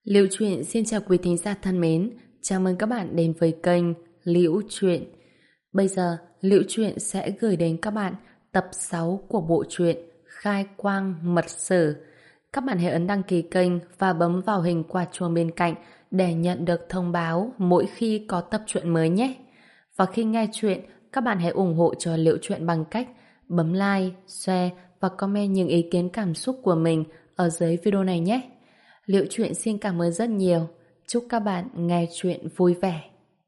Liễu Chuyện xin chào quý thính giả thân mến, chào mừng các bạn đến với kênh Liễu Chuyện. Bây giờ, Liễu Chuyện sẽ gửi đến các bạn tập 6 của bộ truyện Khai Quang Mật Sử. Các bạn hãy ấn đăng ký kênh và bấm vào hình quả chuông bên cạnh để nhận được thông báo mỗi khi có tập truyện mới nhé. Và khi nghe chuyện, các bạn hãy ủng hộ cho Liễu Chuyện bằng cách bấm like, share và comment những ý kiến cảm xúc của mình ở dưới video này nhé. Liễu Chuyện xin cảm ơn rất nhiều. Chúc các bạn nghe chuyện vui vẻ.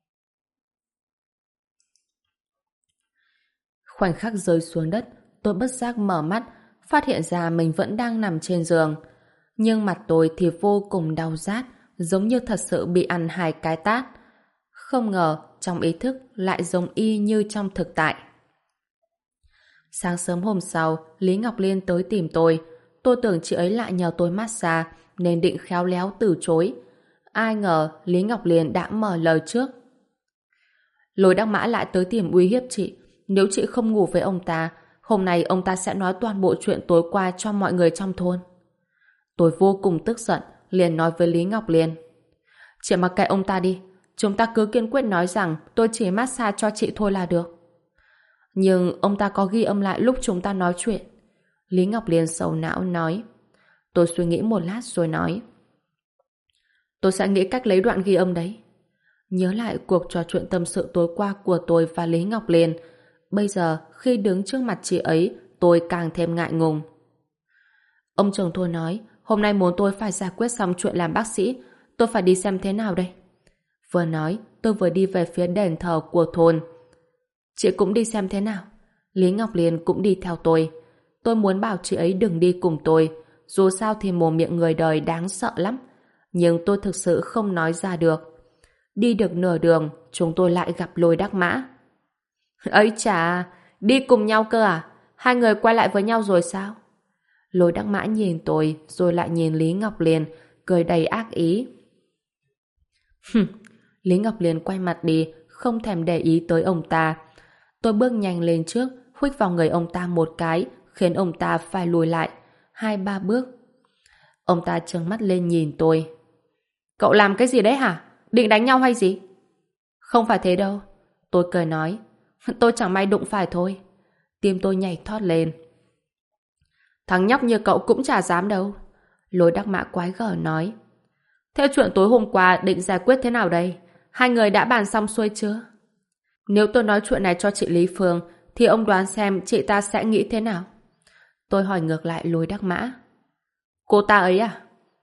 Khoảnh khắc rơi xuống đất, tôi bất giác mở mắt, phát hiện ra mình vẫn đang nằm trên giường. Nhưng mặt tôi thì vô cùng đau rát, giống như thật sự bị ăn 2 cái tát. Không ngờ, trong ý thức lại giống y như trong thực tại. Sáng sớm hôm sau, Lý Ngọc Liên tới tìm tôi. Tôi tưởng chị ấy lại nhờ tôi massage, nên định khéo léo từ chối. Ai ngờ Lý Ngọc Liên đã mở lời trước. Lôi Đắc Mã lại tới tìm uy hiếp chị. Nếu chị không ngủ với ông ta, hôm nay ông ta sẽ nói toàn bộ chuyện tối qua cho mọi người trong thôn. Tôi vô cùng tức giận, liền nói với Lý Ngọc Liên. Chị mặc kệ ông ta đi, chúng ta cứ kiên quyết nói rằng tôi chỉ massage cho chị thôi là được. Nhưng ông ta có ghi âm lại lúc chúng ta nói chuyện. Lý Ngọc Liên sầu não nói. Tôi suy nghĩ một lát rồi nói. Tôi sẽ nghĩ cách lấy đoạn ghi âm đấy. Nhớ lại cuộc trò chuyện tâm sự tối qua của tôi và Lý Ngọc Liên. Bây giờ khi đứng trước mặt chị ấy, tôi càng thêm ngại ngùng. Ông chồng tôi nói hôm nay muốn tôi phải giải quyết xong chuyện làm bác sĩ. Tôi phải đi xem thế nào đây? Vừa nói tôi vừa đi về phía đền thờ của thôn. Chị cũng đi xem thế nào? Lý Ngọc Liên cũng đi theo tôi. Tôi muốn bảo chị ấy đừng đi cùng tôi. Dù sao thì mồm miệng người đời đáng sợ lắm. Nhưng tôi thực sự không nói ra được. Đi được nửa đường, chúng tôi lại gặp Lôi Đắc Mã. Ấy chà, đi cùng nhau cơ à? Hai người quay lại với nhau rồi sao? Lôi Đắc Mã nhìn tôi, rồi lại nhìn Lý Ngọc Liên, cười đầy ác ý. Lý Ngọc Liên quay mặt đi, không thèm để ý tới ông ta. Tôi bước nhanh lên trước, huých vào người ông ta một cái, khiến ông ta phải lùi lại 2-3 bước. Ông ta trợn mắt lên nhìn tôi. Cậu làm cái gì đấy hả? Định đánh nhau hay gì? Không phải thế đâu. Tôi cười nói. Tôi chẳng may đụng phải thôi. Tim tôi nhảy thót lên. Thằng nhóc như cậu cũng chả dám đâu. Lôi Đắc Mã quái gở nói. Thế chuyện tối hôm qua định giải quyết thế nào đây? Hai người đã bàn xong xuôi chưa? Nếu tôi nói chuyện này cho chị Lý Phương thì ông đoán xem chị ta sẽ nghĩ thế nào? Tôi hỏi ngược lại Lôi Đắc Mã. Cô ta ấy à?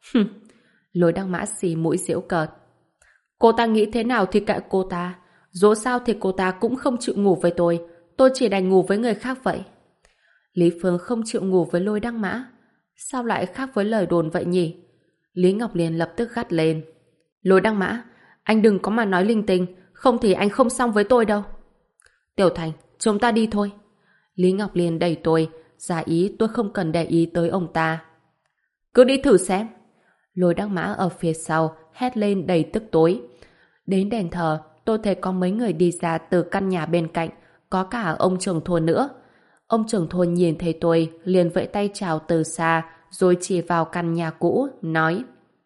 Lôi Đắc Mã xì mũi giễu cợt. Cô ta nghĩ thế nào thì kệ cô ta. Dù sao thì cô ta cũng không chịu ngủ với tôi chỉ đành ngủ với người khác vậy. Lý Phương không chịu ngủ với Lôi Đắc Mã. Sao lại khác với lời đồn vậy nhỉ? Lý Ngọc Liên lập tức gắt lên. Lôi Đắc Mã, anh đừng có mà nói linh tinh, không thì anh không xong với tôi đâu. Tiểu Thành, chúng ta đi thôi. Lý Ngọc Liên đẩy tôi, giả ý tôi không cần để ý tới ông ta. Cứ đi thử xem. Lôi Đắc Mã ở phía sau hét lên đầy tức tối. Đến đền thờ, tôi thấy có mấy người đi ra từ căn nhà bên cạnh, có cả ông trưởng thôn nữa. Ông trưởng thôn nhìn thấy tôi, liền vẫy tay chào từ xa, rồi chỉ vào căn nhà cũ, nói.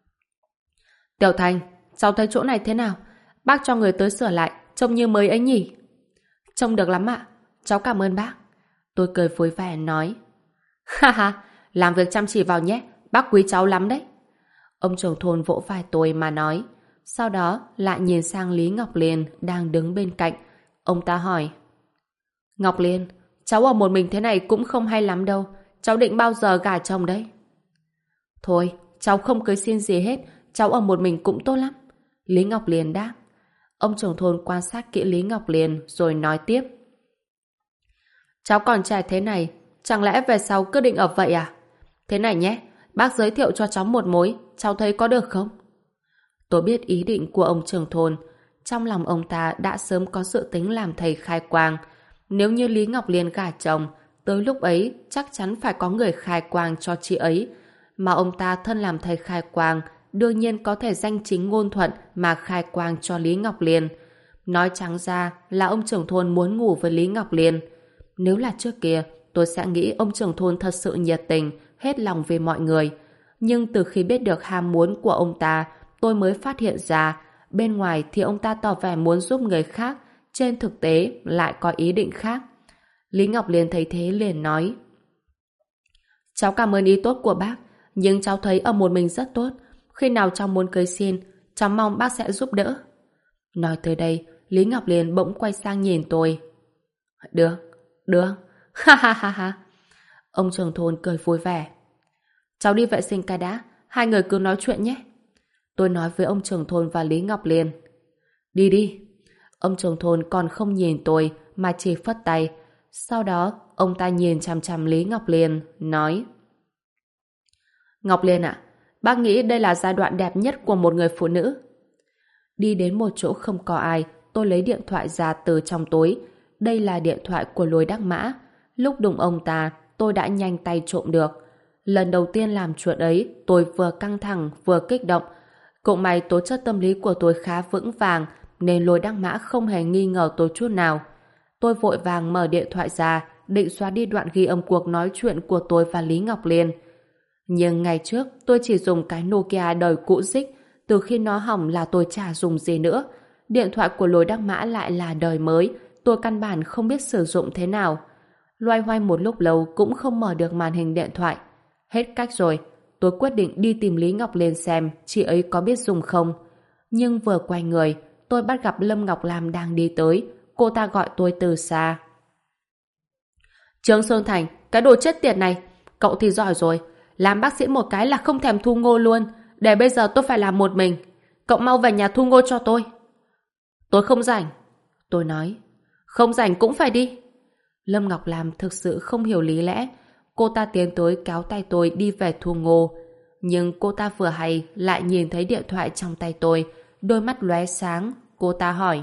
Tiểu Thành, cháu thấy chỗ này thế nào? Bác cho người tới sửa lại, trông như mới ấy nhỉ? Trông được lắm ạ, cháu cảm ơn bác. Tôi cười vui vẻ nói. Ha ha, làm việc chăm chỉ vào nhé, bác quý cháu lắm đấy. Ông trưởng thôn vỗ vai tôi mà nói. Sau đó lại nhìn sang Lý Ngọc Liên đang đứng bên cạnh. Ông ta hỏi. Ngọc Liên, cháu ở một mình thế này cũng không hay lắm đâu. Cháu định bao giờ gả chồng đấy? Thôi, cháu không cưới xin gì hết. Cháu ở một mình cũng tốt lắm. Lý Ngọc Liên đáp. Ông trưởng thôn quan sát kỹ Lý Ngọc Liên rồi nói tiếp. Cháu còn trẻ thế này, chẳng lẽ về sau cứ định ở vậy à? Thế này nhé, bác giới thiệu cho cháu một mối, cháu thấy có được không? Tôi biết ý định của ông trưởng thôn. Trong lòng ông ta đã sớm có dự tính làm thầy khai quang. Nếu như Lý Ngọc Liên gả chồng, tới lúc ấy chắc chắn phải có người khai quang cho chị ấy. Mà ông ta thân làm thầy khai quang, đương nhiên có thể danh chính ngôn thuận mà khai quang cho Lý Ngọc Liên. Nói trắng ra là ông trưởng thôn muốn ngủ với Lý Ngọc Liên. Nếu là trước kia, tôi sẽ nghĩ ông trưởng thôn thật sự nhiệt tình, hết lòng về mọi người. Nhưng từ khi biết được ham muốn của ông ta, tôi mới phát hiện ra bên ngoài thì ông ta tỏ vẻ muốn giúp người khác, trên thực tế lại có ý định khác. Lý Ngọc Liên thấy thế liền nói: cháu cảm ơn ý tốt của bác, nhưng cháu thấy ở một mình rất tốt. Khi nào cháu muốn cưới xin, cháu mong bác sẽ giúp đỡ. Nói tới đây, Lý Ngọc Liên bỗng quay sang nhìn tôi. Được, được, ha ha ha ha. Ông trưởng thôn cười vui vẻ. Cháu đi vệ sinh cái đã, hai người cứ nói chuyện nhé. Tôi nói với ông trưởng thôn và Lý Ngọc Liên. Đi đi. Ông trưởng thôn còn không nhìn tôi mà chỉ phất tay. Sau đó, ông ta nhìn chằm chằm Lý Ngọc Liên, nói: Ngọc Liên ạ, bác nghĩ đây là giai đoạn đẹp nhất của một người phụ nữ. Đi đến một chỗ không có ai, tôi lấy điện thoại ra từ trong túi. Đây là điện thoại của Lôi Đắc Mã. Lúc đụng ông ta, tôi đã nhanh tay trộm được. Lần đầu tiên làm chuyện ấy, tôi vừa căng thẳng vừa kích động. Cũng may tố chất tâm lý của tôi khá vững vàng, nên Lôi Đắc Mã không hề nghi ngờ tôi chút nào. Tôi vội vàng mở điện thoại ra, định xóa đi đoạn ghi âm cuộc nói chuyện của tôi và Lý Ngọc Liên. Nhưng ngày trước, tôi chỉ dùng cái Nokia đời cũ rích, từ khi nó hỏng là tôi chả dùng gì nữa. Điện thoại của Lôi Đắc Mã lại là đời mới, tôi căn bản không biết sử dụng thế nào. Loay hoay một lúc lâu cũng không mở được màn hình điện thoại. Hết cách rồi, tôi quyết định đi tìm Lý Ngọc Liên xem chị ấy có biết dùng không. Nhưng vừa quay người, tôi bắt gặp Lâm Ngọc Lam đang đi tới. Cô ta gọi tôi từ xa. Trương Sơn Thành, cái đồ chết tiệt này, cậu thì giỏi rồi, làm bác sĩ một cái là không thèm thu ngô luôn, để bây giờ tôi phải làm một mình. Cậu mau về nhà thu ngô cho tôi. Tôi không rảnh. Tôi nói. Không rảnh cũng phải đi. Lâm Ngọc Lam thực sự không hiểu lý lẽ. Cô ta tiến tới kéo tay tôi đi về thu ngô. Nhưng cô ta vừa hay lại nhìn thấy điện thoại trong tay tôi. Đôi mắt lóe sáng. Cô ta hỏi.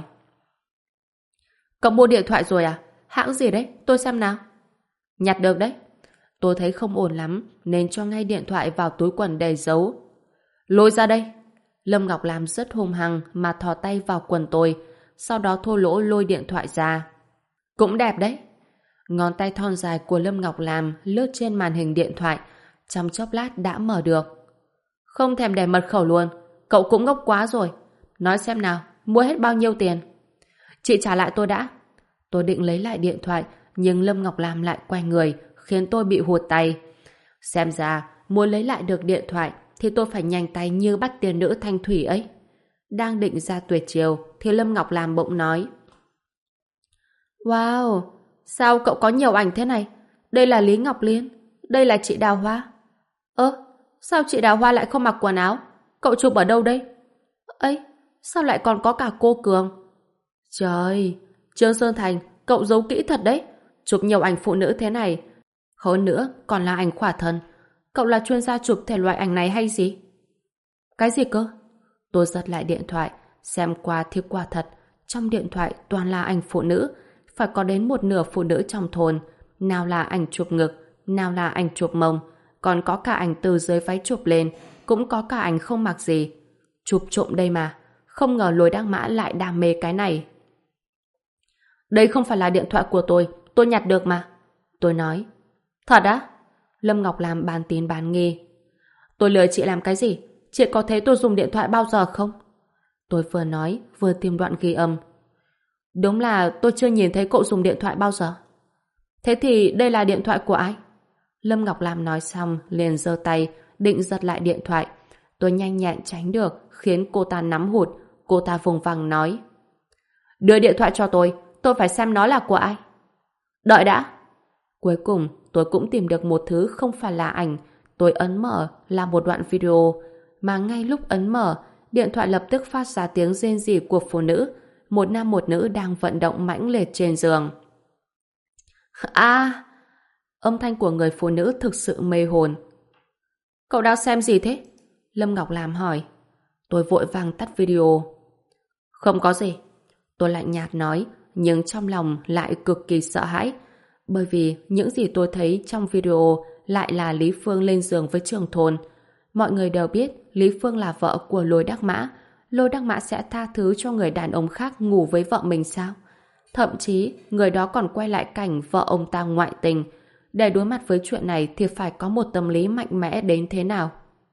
Cậu mua điện thoại rồi à? Hãng gì đấy? Tôi xem nào. Nhặt được đấy. Tôi thấy không ổn lắm nên cho ngay điện thoại vào túi quần để giấu. Lôi ra đây. Lâm Ngọc Lam rất hung hăng mà thò tay vào quần tôi, sau đó thô lỗ lôi điện thoại ra. Cũng đẹp đấy. Ngón tay thon dài của Lâm Ngọc Lam lướt trên màn hình điện thoại, trong chốc lát đã mở được. Không thèm để mật khẩu luôn, cậu cũng ngốc quá rồi. Nói xem nào, mua hết bao nhiêu tiền? Chị trả lại tôi đã. Tôi định lấy lại điện thoại, nhưng Lâm Ngọc Lam lại quay người, khiến tôi bị hụt tay. Xem ra, muốn lấy lại được điện thoại thì tôi phải nhanh tay như bắt tiền nữ Thanh Thủy ấy. Đang định ra tuyệt chiều thì Lâm Ngọc Lam bỗng nói. Wow, sao cậu có nhiều ảnh thế này? Đây là Lý Ngọc Liên, đây là chị Đào Hoa. Sao chị Đào Hoa lại không mặc quần áo? Cậu chụp ở đâu đây? Ấy, sao lại còn có cả cô Cường? Trời, Trương Sơn Thành, cậu giấu kỹ thật đấy. Chụp nhiều ảnh phụ nữ thế này. Hơn nữa, còn là ảnh khỏa thân. Cậu là chuyên gia chụp thể loại ảnh này hay gì? Cái gì cơ? Tôi giật lại điện thoại, xem qua thì quả thật. Trong điện thoại toàn là ảnh phụ nữ. Phải có đến một nửa phụ nữ trong thôn. Nào là ảnh chụp ngực, nào là ảnh chụp mông. Còn có cả ảnh từ dưới váy chụp lên, cũng có cả ảnh không mặc gì. Chụp trộm đây mà. Không ngờ Lôi Đắc Mã lại đam mê cái này. Đây không phải là điện thoại của tôi nhặt được mà. Tôi nói. Thật á? Lâm Ngọc Lam bán tín bán nghi. Tôi lừa chị làm cái gì? Chị có thấy tôi dùng điện thoại bao giờ không? Tôi vừa nói, vừa tìm đoạn ghi âm. Đúng là tôi chưa nhìn thấy cậu dùng điện thoại bao giờ. Thế thì đây là điện thoại của ai? Lâm Ngọc Lam nói xong, liền giơ tay, định giật lại điện thoại. Tôi nhanh nhẹn tránh được, khiến cô ta nắm hụt. Cô ta vùng vằng nói. Đưa điện thoại cho tôi phải xem nó là của ai. Đợi đã. Cuối cùng, tôi cũng tìm được một thứ không phải là ảnh. Tôi ấn mở là một đoạn video. Mà ngay lúc ấn mở, điện thoại lập tức phát ra tiếng rên rỉ của phụ nữ. Một nam một nữ đang vận động mãnh liệt trên giường. À! Âm thanh của người phụ nữ thực sự mê hồn. Cậu đang xem gì thế? Lâm Ngọc Lam hỏi. Tôi vội vàng tắt video. Không có gì. Tôi lạnh nhạt nói, nhưng trong lòng lại cực kỳ sợ hãi. Bởi vì những gì tôi thấy trong video lại là Lý Phương lên giường với trưởng thôn. Mọi người đều biết Lý Phương là vợ của Lôi Đắc Mã. Lôi Đắc Mã sẽ tha thứ cho người đàn ông khác ngủ với vợ mình sao? Thậm chí, người đó còn quay lại cảnh vợ ông ta ngoại tình. Để đối mặt với chuyện này thì phải có một tâm lý mạnh mẽ đến thế nào?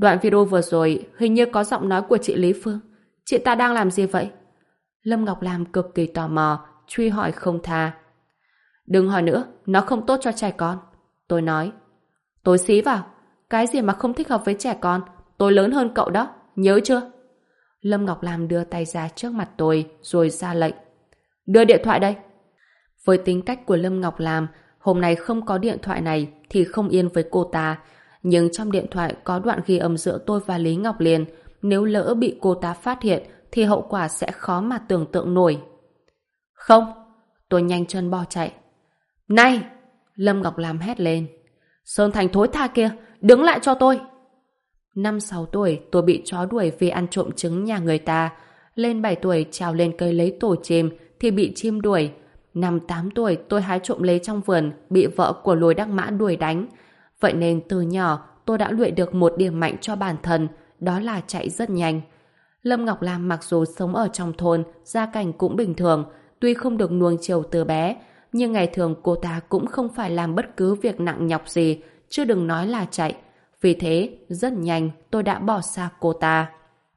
Đoạn video vừa rồi hình như có giọng nói của chị Lý Phương. Chị ta đang làm gì vậy? Lâm Ngọc Lam cực kỳ tò mò, truy hỏi không tha. Đừng hỏi nữa, nó không tốt cho trẻ con. Tôi nói. Tôi xí vào. Cái gì mà không thích hợp với trẻ con? Tôi lớn hơn cậu đó, nhớ chưa? Lâm Ngọc Lam đưa tay ra trước mặt tôi rồi ra lệnh. Đưa điện thoại đây. Với tính cách của Lâm Ngọc Lam, hôm nay không có điện thoại này thì không yên với cô ta. Nhưng trong điện thoại có đoạn ghi âm giữa tôi và Lý Ngọc Liên. Nếu lỡ bị cô ta phát hiện thì hậu quả sẽ khó mà tưởng tượng nổi. Không! Tôi nhanh chân bỏ chạy. Này! Lâm Ngọc Lam hét lên. Sơn Thành thối tha kia! Đứng lại cho tôi! 5-6 tuổi tôi bị chó đuổi vì ăn trộm trứng nhà người ta. Lên 7 tuổi trèo lên cây lấy tổ chim thì bị chim đuổi. 5-8 tuổi tôi hái trộm lấy trong vườn bị vợ của Lôi Đắc Mã đuổi đánh. Vậy nên từ nhỏ tôi đã luyện được một điểm mạnh cho bản thân, đó là chạy rất nhanh. Lâm Ngọc Lam mặc dù sống ở trong thôn, gia cảnh cũng bình thường, tuy không được nuông chiều từ bé, nhưng ngày thường cô ta cũng không phải làm bất cứ việc nặng nhọc gì, chứ đừng nói là chạy. Vì thế, rất nhanh tôi đã bỏ xa cô ta.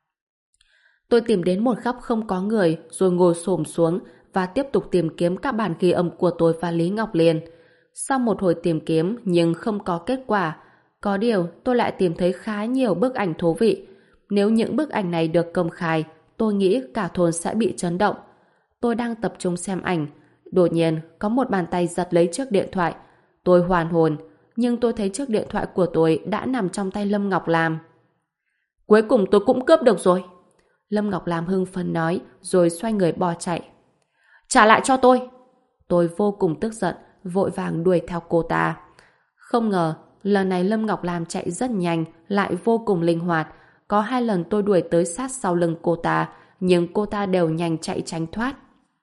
Tôi tìm đến một góc không có người, rồi ngồi xổm xuống và tiếp tục tìm kiếm các bản ghi âm của tôi và Lý Ngọc Liên. Sau một hồi tìm kiếm nhưng không có kết quả, có điều tôi lại tìm thấy khá nhiều bức ảnh thú vị. Nếu những bức ảnh này được công khai, tôi nghĩ cả thôn sẽ bị chấn động. Tôi đang tập trung xem ảnh, đột nhiên có một bàn tay giật lấy chiếc điện thoại. Tôi hoàn hồn, nhưng tôi thấy chiếc điện thoại của tôi đã nằm trong tay Lâm Ngọc Lam. Cuối cùng tôi cũng cướp được rồi. Lâm Ngọc Lam hưng phấn nói, rồi xoay người bỏ chạy. Trả lại cho tôi! Tôi vô cùng tức giận, vội vàng đuổi theo cô ta. Không ngờ, lần này Lâm Ngọc Lam chạy rất nhanh, lại vô cùng linh hoạt. Có 2 lần tôi đuổi tới sát sau lưng cô ta, nhưng cô ta đều nhanh chạy tránh thoát.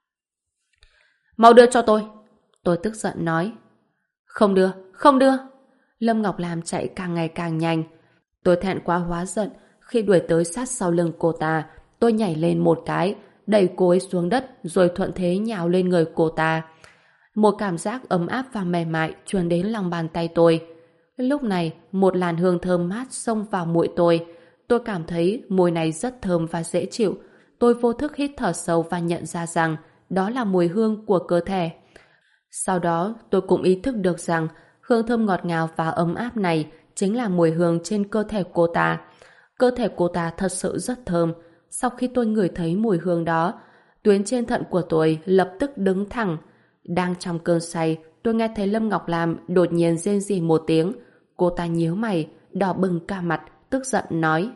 Mau đưa cho tôi! Tôi tức giận nói. Không đưa, không đưa! Lâm Ngọc Lam chạy càng ngày càng nhanh. Tôi thẹn quá hóa giận, khi đuổi tới sát sau lưng cô ta, tôi nhảy lên một cái, đẩy cô ấy xuống đất rồi thuận thế nhào lên người cô ta. Một cảm giác ấm áp và mềm mại truyền đến lòng bàn tay tôi. Lúc này, một làn hương thơm mát xông vào mũi tôi. Tôi cảm thấy mùi này rất thơm và dễ chịu. Tôi vô thức hít thở sâu và nhận ra rằng đó là mùi hương của cơ thể. Sau đó, tôi cũng ý thức được rằng hương thơm ngọt ngào và ấm áp này chính là mùi hương trên cơ thể cô ta. Cơ thể cô ta thật sự rất thơm. Sau khi tôi ngửi thấy mùi hương đó, tuyến trên thận của tôi lập tức đứng thẳng. Đang trong cơn say, tôi nghe thấy Lâm Ngọc Lam đột nhiên rên rỉ một tiếng. Cô ta nhíu mày, đỏ bừng cả mặt, tức giận nói.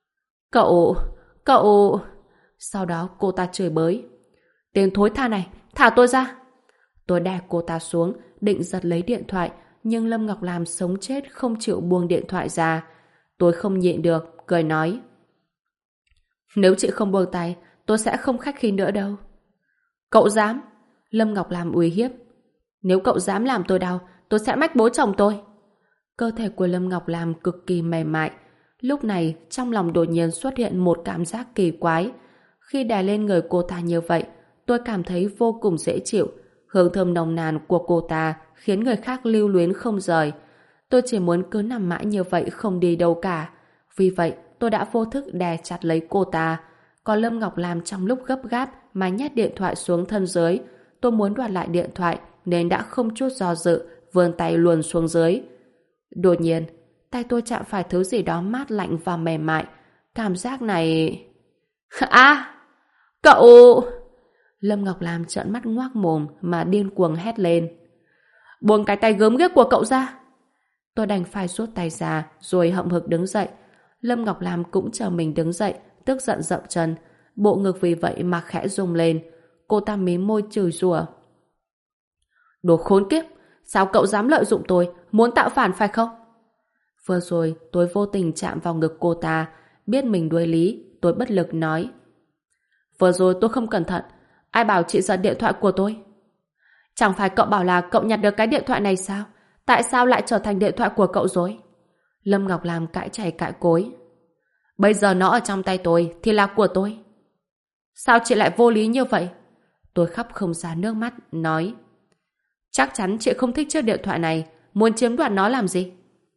Cậu... Sau đó cô ta chửi bới. Tên thối tha này, thả tôi ra! Tôi đè cô ta xuống, định giật lấy điện thoại, nhưng Lâm Ngọc Lam sống chết không chịu buông điện thoại ra. Tôi không nhịn được, cười nói. Nếu chị không buông tay, tôi sẽ không khách khí nữa đâu. Cậu dám? Lâm Ngọc Lam uy hiếp. Nếu cậu dám làm tôi đau, tôi sẽ mách bố chồng tôi. Cơ thể của Lâm Ngọc Lam cực kỳ mềm mại. Lúc này, trong lòng đột nhiên xuất hiện một cảm giác kỳ quái. Khi đè lên người cô ta như vậy, tôi cảm thấy vô cùng dễ chịu. Hương thơm nồng nàn của cô ta khiến người khác lưu luyến không rời. Tôi chỉ muốn cứ nằm mãi như vậy không đi đâu cả. Vì vậy, tôi đã vô thức đè chặt lấy cô ta. Còn Lâm Ngọc Lam trong lúc gấp gáp mà nhét điện thoại xuống thân dưới. Tôi muốn đoạt lại điện thoại nên đã không chút do dự, vươn tay luồn xuống dưới. Đột nhiên, tay tôi chạm phải thứ gì đó mát lạnh và mềm mại. Cảm giác này... À! Cậu... Lâm Ngọc Lam trợn mắt ngoác mồm mà điên cuồng hét lên. Buông cái tay gớm ghiếc của cậu ra! Tôi đành phải rút tay ra rồi hậm hực đứng dậy. Lâm Ngọc Lam cũng chờ mình đứng dậy, tức giận dậm chân. Bộ ngực vì vậy mà khẽ rung lên. Cô ta mím môi chửi rủa. Đồ khốn kiếp! Sao cậu dám lợi dụng tôi, muốn tạo phản phải không? Vừa rồi tôi vô tình chạm vào ngực cô ta. Biết mình đuối lý, tôi bất lực nói. Vừa rồi tôi không cẩn thận. Ai bảo chị giật điện thoại của tôi? Chẳng phải cậu bảo là cậu nhặt được cái điện thoại này sao? Tại sao lại trở thành điện thoại của cậu rồi? Lâm Ngọc Lam cãi chảy cãi cối. Bây giờ nó ở trong tay tôi thì là của tôi. Sao chị lại vô lý như vậy? Tôi khóc không ra nước mắt, nói. Chắc chắn chị không thích chiếc điện thoại này, muốn chiếm đoạt nó làm gì?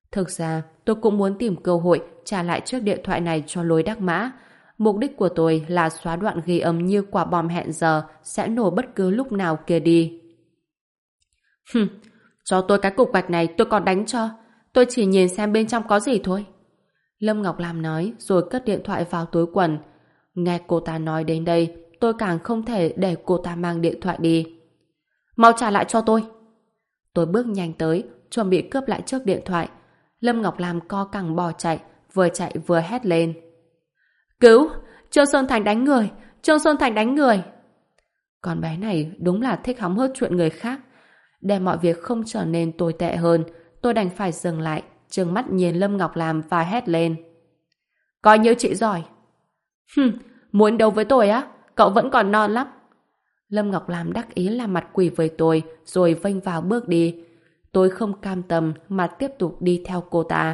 Thực ra, tôi cũng muốn tìm cơ hội trả lại chiếc điện thoại này cho Lối Đắc Mã. Mục đích của tôi là xóa đoạn ghi âm như quả bom hẹn giờ sẽ nổ bất cứ lúc nào kia đi. Cho tôi cái cục gạch này tôi còn đánh cho. Tôi chỉ nhìn xem bên trong có gì thôi. Lâm Ngọc Lam nói rồi cất điện thoại vào túi quần. Nghe cô ta nói đến đây, tôi càng không thể để cô ta mang điện thoại đi. Mau trả lại cho tôi. Tôi bước nhanh tới, chuẩn bị cướp lại chiếc điện thoại. Lâm Ngọc Lam co cẳng bỏ chạy vừa hét lên. Cứu! Trương Sơn Thành đánh người! Trương Sơn Thành đánh người! Con bé này đúng là thích hóng hớt chuyện người khác. Để mọi việc không trở nên tồi tệ hơn, tôi đành phải dừng lại, trừng mắt nhìn Lâm Ngọc Lam và hét lên. Coi như chị giỏi. Muốn đấu với tôi á? Cậu vẫn còn non lắm. Lâm Ngọc Lam đắc ý làm mặt quỷ với tôi, rồi vênh vào bước đi. Tôi không cam tâm mà tiếp tục đi theo cô ta.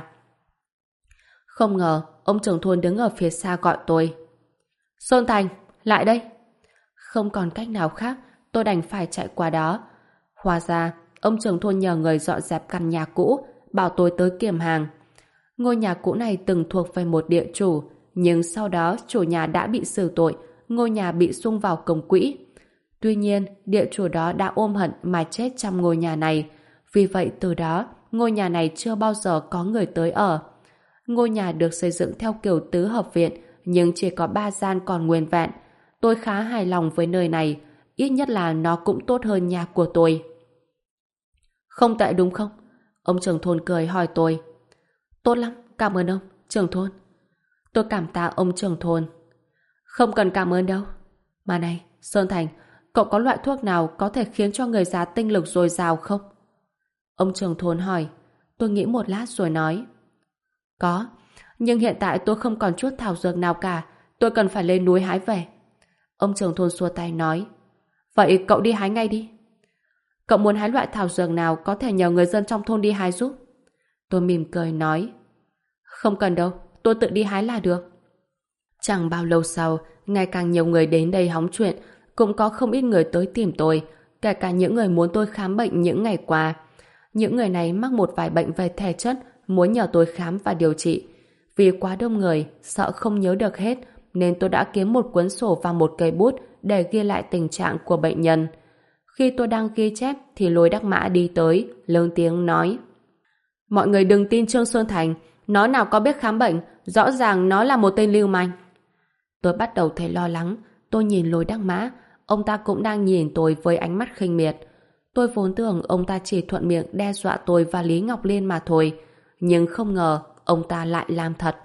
Không ngờ, ông trưởng thôn đứng ở phía xa gọi tôi. Sơn Thành, lại đây. Không còn cách nào khác, tôi đành phải chạy qua đó. Hóa ra, ông trưởng thôn nhờ người dọn dẹp căn nhà cũ, bảo tôi tới kiểm hàng. Ngôi nhà cũ này từng thuộc về một địa chủ, nhưng sau đó chủ nhà đã bị xử tội, ngôi nhà bị sung vào công quỹ. Tuy nhiên, địa chủ đó đã ôm hận mà chết trong ngôi nhà này. Vì vậy từ đó, ngôi nhà này chưa bao giờ có người tới ở. Ngôi nhà được xây dựng theo kiểu tứ hợp viện, nhưng chỉ có 3 gian còn nguyên vẹn. Tôi khá hài lòng với nơi này, ít nhất là nó cũng tốt hơn nhà của tôi. Không tệ đúng không? Ông trưởng thôn cười hỏi tôi. Tốt lắm, cảm ơn ông, trưởng thôn. Tôi cảm tạ ông trưởng thôn. Không cần cảm ơn đâu. Mà này, Sơn Thành, cậu có loại thuốc nào có thể khiến cho người già tinh lực dồi dào không? Ông trưởng thôn hỏi. Tôi nghĩ một lát rồi nói. Có, nhưng hiện tại tôi không còn chút thảo dược nào cả. Tôi cần phải lên núi hái về. Ông trưởng thôn xua tay nói. Vậy cậu đi hái ngay đi. Cậu muốn hái loại thảo dược nào có thể nhờ người dân trong thôn đi hái giúp? Tôi mỉm cười nói. Không cần đâu, tôi tự đi hái là được. Chẳng bao lâu sau, ngày càng nhiều người đến đây hóng chuyện, cũng có không ít người tới tìm tôi, kể cả những người muốn tôi khám bệnh những ngày qua. Những người này mắc một vài bệnh về thể chất, muốn nhờ tôi khám và điều trị. Vì quá đông người, sợ không nhớ được hết, nên tôi đã kiếm một cuốn sổ và một cây bút để ghi lại tình trạng của bệnh nhân. Khi tôi đang ghi chép thì Lôi Đắc Mã đi tới, lớn tiếng nói. Mọi người đừng tin Trương Sơn Thành, nó nào có biết khám bệnh, rõ ràng nó là một tên lưu manh. Tôi bắt đầu thấy lo lắng, tôi nhìn Lôi Đắc Mã, ông ta cũng đang nhìn tôi với ánh mắt khinh miệt. Tôi vốn tưởng ông ta chỉ thuận miệng đe dọa tôi và Lý Ngọc Liên mà thôi, nhưng không ngờ ông ta lại làm thật.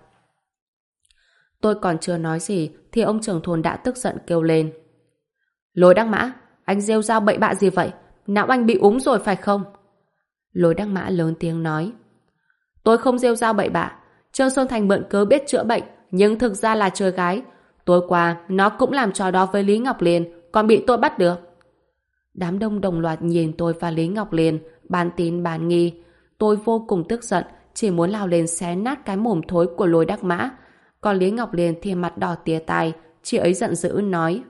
Tôi còn chưa nói gì thì ông trưởng thôn đã tức giận kêu lên. Lôi Đắc Mã, anh rêu rao bậy bạ gì vậy? Não anh bị úng rồi phải không? Lôi Đắc Mã lớn tiếng nói. Tôi không rêu rao bậy bạ. Trương Sơn Thành mượn cớ biết chữa bệnh, nhưng thực ra là chơi gái. Tối qua, nó cũng làm trò đó với Lý Ngọc Liên, còn bị tôi bắt được. Đám đông đồng loạt nhìn tôi và Lý Ngọc Liên, bán tín bán nghi. Tôi vô cùng tức giận, chỉ muốn lao lên xé nát cái mồm thối của Lôi Đắc Mã. Còn Lý Ngọc Liên thì mặt đỏ tía tai, chị ấy giận dữ nói.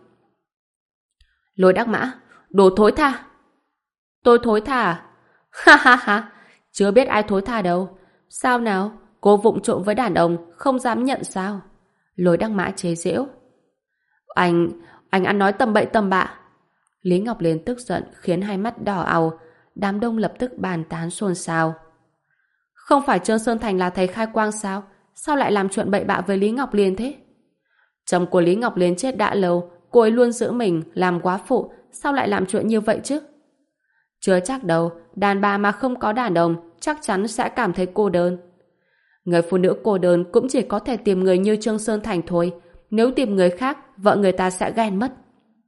Lôi Đắc Mã, đồ thối tha. Tôi thối tha à? Ha ha ha, chưa biết ai thối tha đâu. Sao nào, cô vụng trộm với đàn ông, không dám nhận sao? Lôi Đắc Mã chế giễu. Anh ăn nói tầm bậy tầm bạ. Lý Ngọc Liên tức giận khiến hai mắt đỏ au. Đám đông lập tức bàn tán xôn xao. Không phải Trương Sơn Thành là thầy khai quang sao? Sao lại làm chuyện bậy bạ với Lý Ngọc Liên thế? Chồng của Lý Ngọc Liên chết đã lâu, cô ấy luôn giữ mình làm quá phụ, sao lại làm chuyện như vậy chứ? Chưa chắc đâu, đàn bà mà không có đàn ông chắc chắn sẽ cảm thấy cô đơn. Người phụ nữ cô đơn cũng chỉ có thể tìm người như Trương Sơn Thành thôi. Nếu tìm người khác, vợ người ta sẽ ghen mất.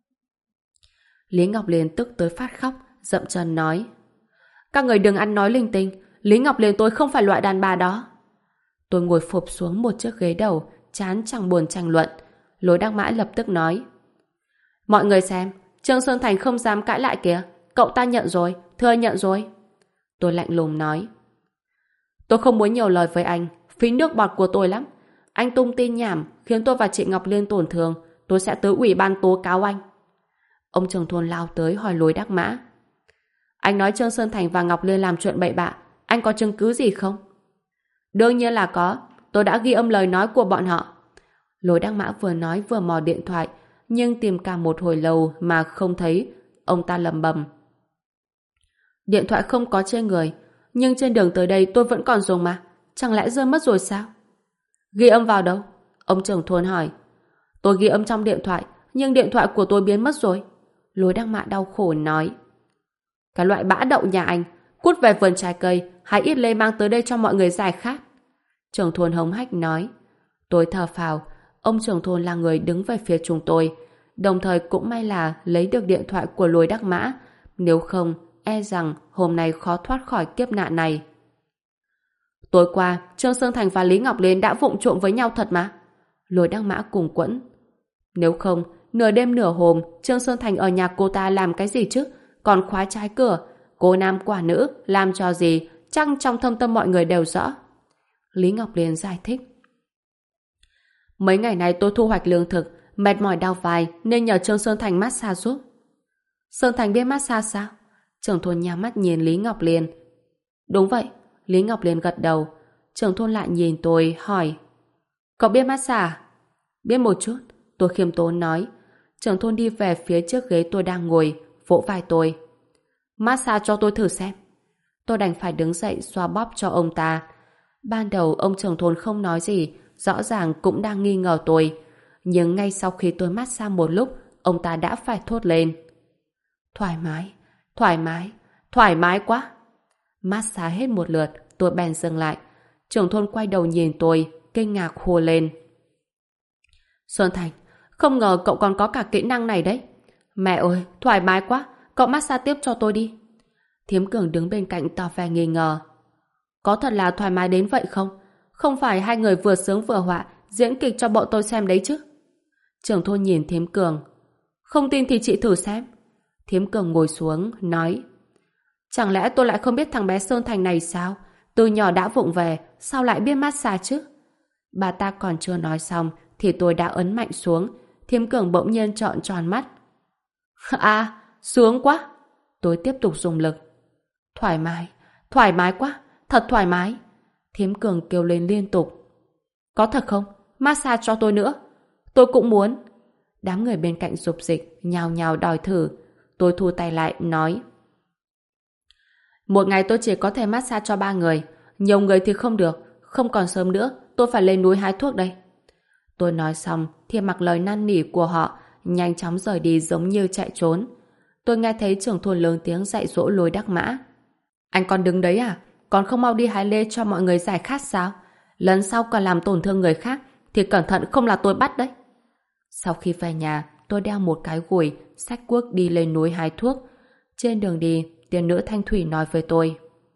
Lý Ngọc Liên tức tới phát khóc, dậm chân nói. Các người đừng ăn nói linh tinh, Lý Ngọc Liên tôi không phải loại đàn bà đó. Tôi ngồi phụp xuống một chiếc ghế đầu, chán chẳng buồn tranh luận. Lôi Đắc Mã lập tức nói. Mọi người xem, Trương Sơn Thành không dám cãi lại kìa. Cậu ta nhận rồi, thưa nhận rồi. Tôi lạnh lùng nói. Tôi không muốn nhiều lời với anh, phí nước bọt của tôi lắm. Anh tung tin nhảm, khiến tôi và chị Ngọc Liên tổn thương, tôi sẽ tới ủy ban tố cáo anh. Ông trưởng thôn lao tới hỏi Lôi Đắc Mã. Anh nói Trương Sơn Thành và Ngọc Liên làm chuyện bậy bạ, anh có chứng cứ gì không? Đương nhiên là có. Tôi đã ghi âm lời nói của bọn họ. Lôi Đắc Mã vừa nói vừa mò điện thoại, nhưng tìm cả một hồi lâu mà không thấy. Ông ta lẩm bẩm. Điện thoại không có trên người, nhưng trên đường tới đây tôi vẫn còn dùng mà. Chẳng lẽ rơi mất rồi sao? Ghi âm vào đâu? Ông trưởng thôn hỏi. Tôi ghi âm trong điện thoại, nhưng điện thoại của tôi biến mất rồi. Lôi Đắc Mã đau khổ nói. Cái loại bã đậu nhà anh, cút về vườn trái cây, hái ít lê mang tới đây cho mọi người giải khát. Trưởng thôn hống hách nói. Tôi thở phào, ông trưởng thôn là người đứng về phía chúng tôi, đồng thời cũng may là lấy được điện thoại của Lôi Đắc Mã, nếu không, e rằng hôm nay khó thoát khỏi kiếp nạn này. Tối qua, Trương Sơn Thành và Lý Ngọc Liên đã vụng trộm với nhau thật mà. Lôi Đắc Mã cùng quẫn. Nếu không, nửa đêm nửa hôm, Trương Sơn Thành ở nhà cô ta làm cái gì chứ? Còn khóa trái cửa. Cô nam quả nữ, làm cho gì? Chắc trong thâm tâm mọi người đều rõ. Lý Ngọc Liên giải thích. Mấy ngày này tôi thu hoạch lương thực, mệt mỏi đau vai nên nhờ Trương Sơn Thành massage giúp. Sơn Thành biết massage sao? Trưởng thôn nhắm mắt nhìn Lý Ngọc Liên. Đúng vậy. Lý Ngọc Liên gật đầu. Trưởng thôn lại nhìn tôi, hỏi. Cậu biết massage à? Biết một chút. Tôi khiêm tốn nói. Trưởng thôn đi về phía trước ghế tôi đang ngồi, vỗ vai tôi. Massage cho tôi thử xem. Tôi đành phải đứng dậy xoa bóp cho ông ta. Ban đầu ông trưởng thôn không nói gì, rõ ràng cũng đang nghi ngờ tôi. Nhưng ngay sau khi tôi massage một lúc, ông ta đã phải thốt lên. Thoải mái, thoải mái, thoải mái quá. Massage hết một lượt, tôi bèn dừng lại. Trưởng thôn quay đầu nhìn tôi, kinh ngạc hô lên. Xuân Thành, không ngờ cậu còn có cả kỹ năng này đấy. Mẹ ơi, thoải mái quá, cậu massage tiếp cho tôi đi. Thiếm Cường đứng bên cạnh tỏ vẻ nghi ngờ. Có thật là thoải mái đến vậy không? Không phải hai người vừa sướng vừa họa diễn kịch cho bọn tôi xem đấy chứ? Trưởng thôn nhìn Thiếm Cường. Không tin thì chị thử xem. Thiếm Cường ngồi xuống, nói. Chẳng lẽ tôi lại không biết thằng bé Sơn Thành này sao? Từ nhỏ đã vụng về, sao lại biết massage chứ? Bà ta còn chưa nói xong thì tôi đã ấn mạnh xuống. Thiếm Cường bỗng nhiên trợn tròn mắt. À, sướng quá. Tôi tiếp tục dùng lực. Thoải mái quá, thật thoải mái. Thiếm Cường kêu lên liên tục. Có thật không? Massage cho tôi nữa. Tôi cũng muốn. Đám người bên cạnh rục dịch, nhào nhào đòi thử. Tôi thu tay lại, nói. Một ngày tôi chỉ có thể massage cho 3 người. Nhiều người thì không được. Không còn sớm nữa, tôi phải lên núi hái thuốc đây. Tôi nói xong thì mặc lời năn nỉ của họ, nhanh chóng rời đi giống như chạy trốn. Tôi nghe thấy trưởng thôn lớn tiếng dạy dỗ Lôi Đắc Mã. Anh còn đứng đấy à? Còn không mau đi hái lê cho mọi người giải khát sao? Lần sau còn làm tổn thương người khác thì cẩn thận không là tôi bắt đấy. Sau khi về nhà, tôi đeo một cái gùi, xách cuốc đi lên núi hái thuốc. Trên đường đi, tiên nữ Thanh Thủy nói với tôi.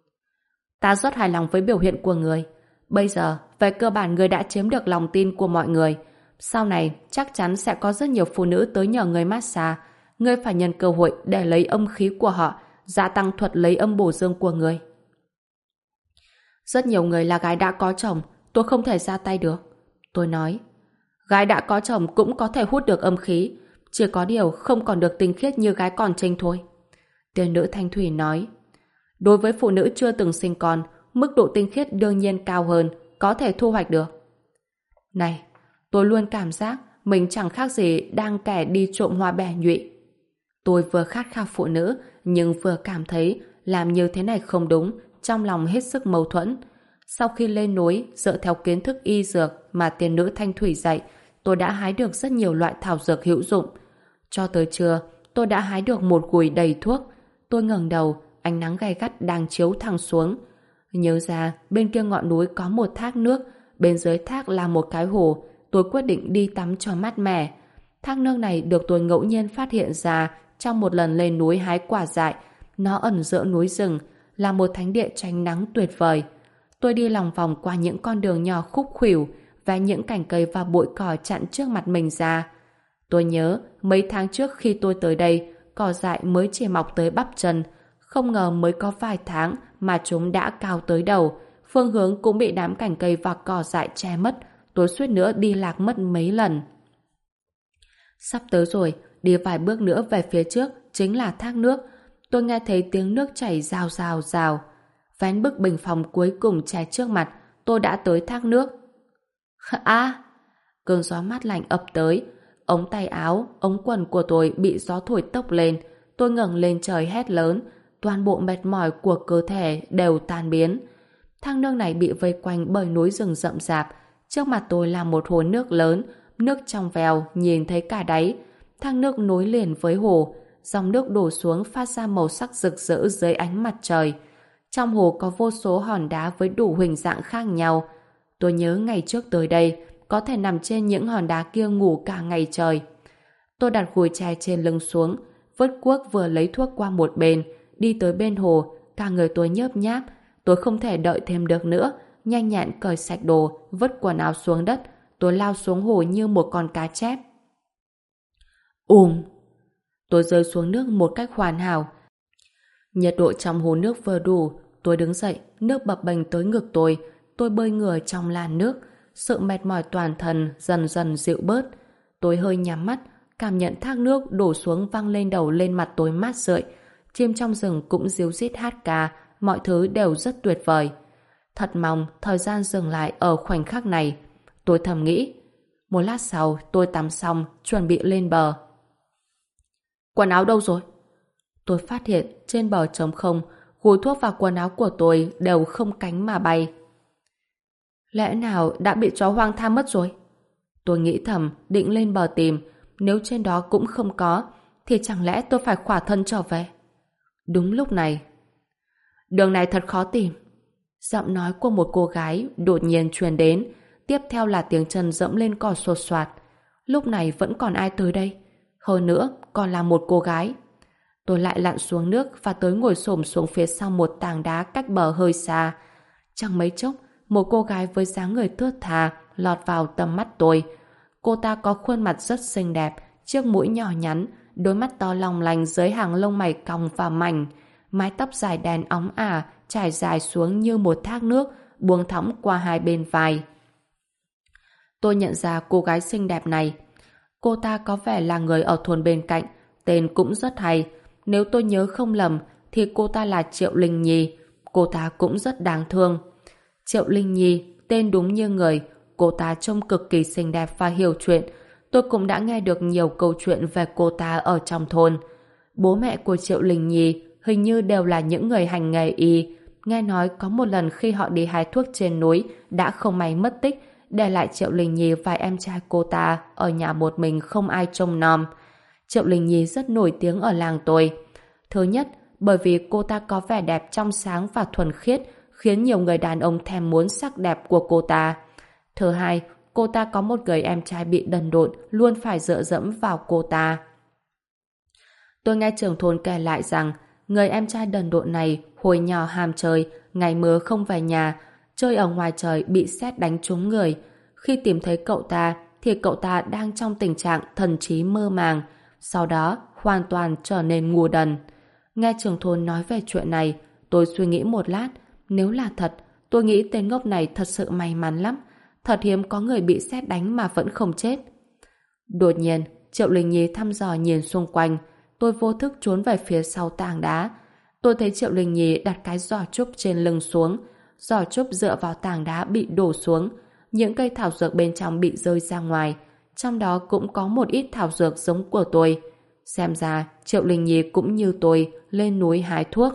Ta rất hài lòng với biểu hiện của người. Bây giờ, về cơ bản người đã chiếm được lòng tin của mọi người. Sau này, chắc chắn sẽ có rất nhiều phụ nữ tới nhờ người massage. Ngươi phải nhân cơ hội để lấy âm khí của họ, gia tăng thuật lấy âm bổ dương của người. Rất nhiều người là gái đã có chồng, tôi không thể ra tay được. Tôi nói, gái đã có chồng cũng có thể hút được âm khí, chỉ có điều không còn được tinh khiết như gái còn trinh thôi. Tiên nữ Thanh Thủy nói, đối với phụ nữ chưa từng sinh con, mức độ tinh khiết đương nhiên cao hơn, có thể thu hoạch được. Này, tôi luôn cảm giác mình chẳng khác gì đang kẻ đi trộm hoa bẻ nhụy. Tôi vừa khát khao phụ nữ, nhưng vừa cảm thấy làm như thế này không đúng, trong lòng hết sức mâu thuẫn. Sau khi lên núi, dựa theo kiến thức y dược mà tiên nữ Thanh Thủy dạy, tôi đã hái được rất nhiều loại thảo dược hữu dụng. Cho tới trưa, tôi đã hái được một gùi đầy thuốc. Tôi ngẩng đầu, ánh nắng gay gắt đang chiếu thẳng xuống. Nhớ ra, bên kia ngọn núi có một thác nước, bên dưới thác là một cái hồ. Tôi quyết định đi tắm cho mát mẻ. Thác nước này được tôi ngẫu nhiên phát hiện ra trong một lần lên núi hái quả dại. Nó ẩn giữa núi rừng, là một thánh địa tránh nắng tuyệt vời. Tôi đi lòng vòng qua những con đường nhỏ khúc khuỷu và những cành cây và bụi cỏ chặn trước mặt mình ra. Tôi nhớ mấy tháng trước khi tôi tới đây, cỏ dại mới chỉ mọc tới bắp chân. Không ngờ mới có vài tháng mà chúng đã cao tới đầu. Phương hướng cũng bị đám cành cây và cỏ dại che mất. Tôi suýt nữa đi lạc mất mấy lần. Sắp tới rồi, đi vài bước nữa về phía trước chính là thác nước. Tôi nghe thấy tiếng nước chảy rào rào rào. Vén bức bình phong cuối cùng che trước mặt, tôi đã tới thác nước. À! Cơn gió mát lạnh ập tới. Ống tay áo, ống quần của tôi bị gió thổi tốc lên. Tôi ngẩng lên trời hét lớn. Toàn bộ mệt mỏi của cơ thể đều tan biến. Thác nước này bị vây quanh bởi núi rừng rậm rạp. Trước mặt tôi là một hồ nước lớn, nước trong veo, nhìn thấy cả đáy. Thác nước nối liền với hồ, dòng nước đổ xuống phát ra màu sắc rực rỡ dưới ánh mặt trời. Trong hồ có vô số hòn đá với đủ hình dạng khác nhau. Tôi nhớ ngày trước tới đây, có thể nằm trên những hòn đá kia ngủ cả ngày trời. Tôi đặt gùi chè trên lưng xuống, vớt cuốc vừa lấy thuốc qua một bên, đi tới bên hồ, cả người tôi nhớp nháp. Tôi không thể đợi thêm được nữa, nhanh nhẹn cởi sạch đồ, vứt quần áo xuống đất. Tôi lao xuống hồ như một con cá chép. Tôi rơi xuống nước một cách hoàn hảo. Nhiệt độ trong hồ nước vừa đủ. Tôi đứng dậy, nước bập bềnh tới ngực tôi. Tôi bơi ngửa trong làn nước. Sự mệt mỏi toàn thân dần dần dịu bớt. Tôi hơi nhắm mắt, cảm nhận thác nước đổ xuống văng lên đầu lên mặt tôi mát rượi. Chim trong rừng cũng ríu rít hát ca, mọi thứ đều rất tuyệt vời. Thật mong thời gian dừng lại ở khoảnh khắc này. Tôi thầm nghĩ. Một lát sau, tôi tắm xong, chuẩn bị lên bờ. Quần áo đâu rồi? Tôi phát hiện trên bờ trống không, gùi thuốc và quần áo của tôi đều không cánh mà bay. Lẽ nào đã bị chó hoang tham mất rồi? Tôi nghĩ thầm, định lên bờ tìm. Nếu trên đó cũng không có, thì chẳng lẽ tôi phải khỏa thân trở về? Đúng lúc này, đường này thật khó tìm. Giọng nói của một cô gái đột nhiên truyền đến, tiếp theo là tiếng chân dẫm lên cỏ sột soạt. Lúc này vẫn còn ai tới đây? Hơn nữa, còn là một cô gái. Tôi lại lặn xuống nước và tới ngồi xổm xuống phía sau một tảng đá cách bờ hơi xa. Chẳng mấy chốc, một cô gái với dáng người thướt tha lọt vào tầm mắt tôi. Cô ta có khuôn mặt rất xinh đẹp, chiếc mũi nhỏ nhắn, đôi mắt to long lanh dưới hàng lông mày cong và mảnh, mái tóc dài đen óng ả trải dài xuống như một thác nước buông thõng qua hai bên vai. Tôi nhận ra cô gái xinh đẹp này. Cô ta có vẻ là người ở thôn bên cạnh, tên cũng rất hay. Nếu tôi nhớ không lầm thì cô ta là Triệu Linh Nhi. Cô ta cũng rất đáng thương. Triệu Linh Nhi, tên đúng như người. Cô ta trông cực kỳ xinh đẹp và hiểu chuyện. Tôi cũng đã nghe được nhiều câu chuyện về cô ta ở trong thôn. Bố mẹ của Triệu Linh Nhi hình như đều là những người hành nghề y. Nghe nói có một lần khi họ đi hái thuốc trên núi đã không may mất tích, để lại Triệu Linh Nhi và em trai cô ta ở nhà một mình không ai trông nom. Triệu Linh Nhi rất nổi tiếng ở làng tôi. Thứ nhất, bởi vì cô ta có vẻ đẹp trong sáng và thuần khiết, khiến nhiều người đàn ông thèm muốn sắc đẹp của cô ta. Thứ hai, cô ta có một người em trai bị đần độn, luôn phải dựa dẫm vào cô ta. Tôi nghe trưởng thôn kể lại rằng, người em trai đần độn này hồi nhỏ ham chơi, ngày mưa không về nhà, chơi ở ngoài trời bị sét đánh trúng người. Khi tìm thấy cậu ta, thì cậu ta đang trong tình trạng thần trí mơ màng, sau đó hoàn toàn trở nên ngu đần. Nghe trưởng thôn nói về chuyện này, tôi suy nghĩ một lát, nếu là thật, tôi nghĩ tên ngốc này thật sự may mắn lắm. Thật hiếm có người bị sét đánh mà vẫn không chết. Đột nhiên, Triệu Linh Nhi thăm dò nhìn xung quanh. Tôi vô thức trốn về phía sau tảng đá. Tôi thấy Triệu Linh Nhi đặt cái giỏ trúc trên lưng xuống. Giỏ trúc dựa vào tảng đá bị đổ xuống. Những cây thảo dược bên trong bị rơi ra ngoài. Trong đó cũng có một ít thảo dược giống của tôi. Xem ra Triệu Linh Nhi cũng như tôi lên núi hái thuốc.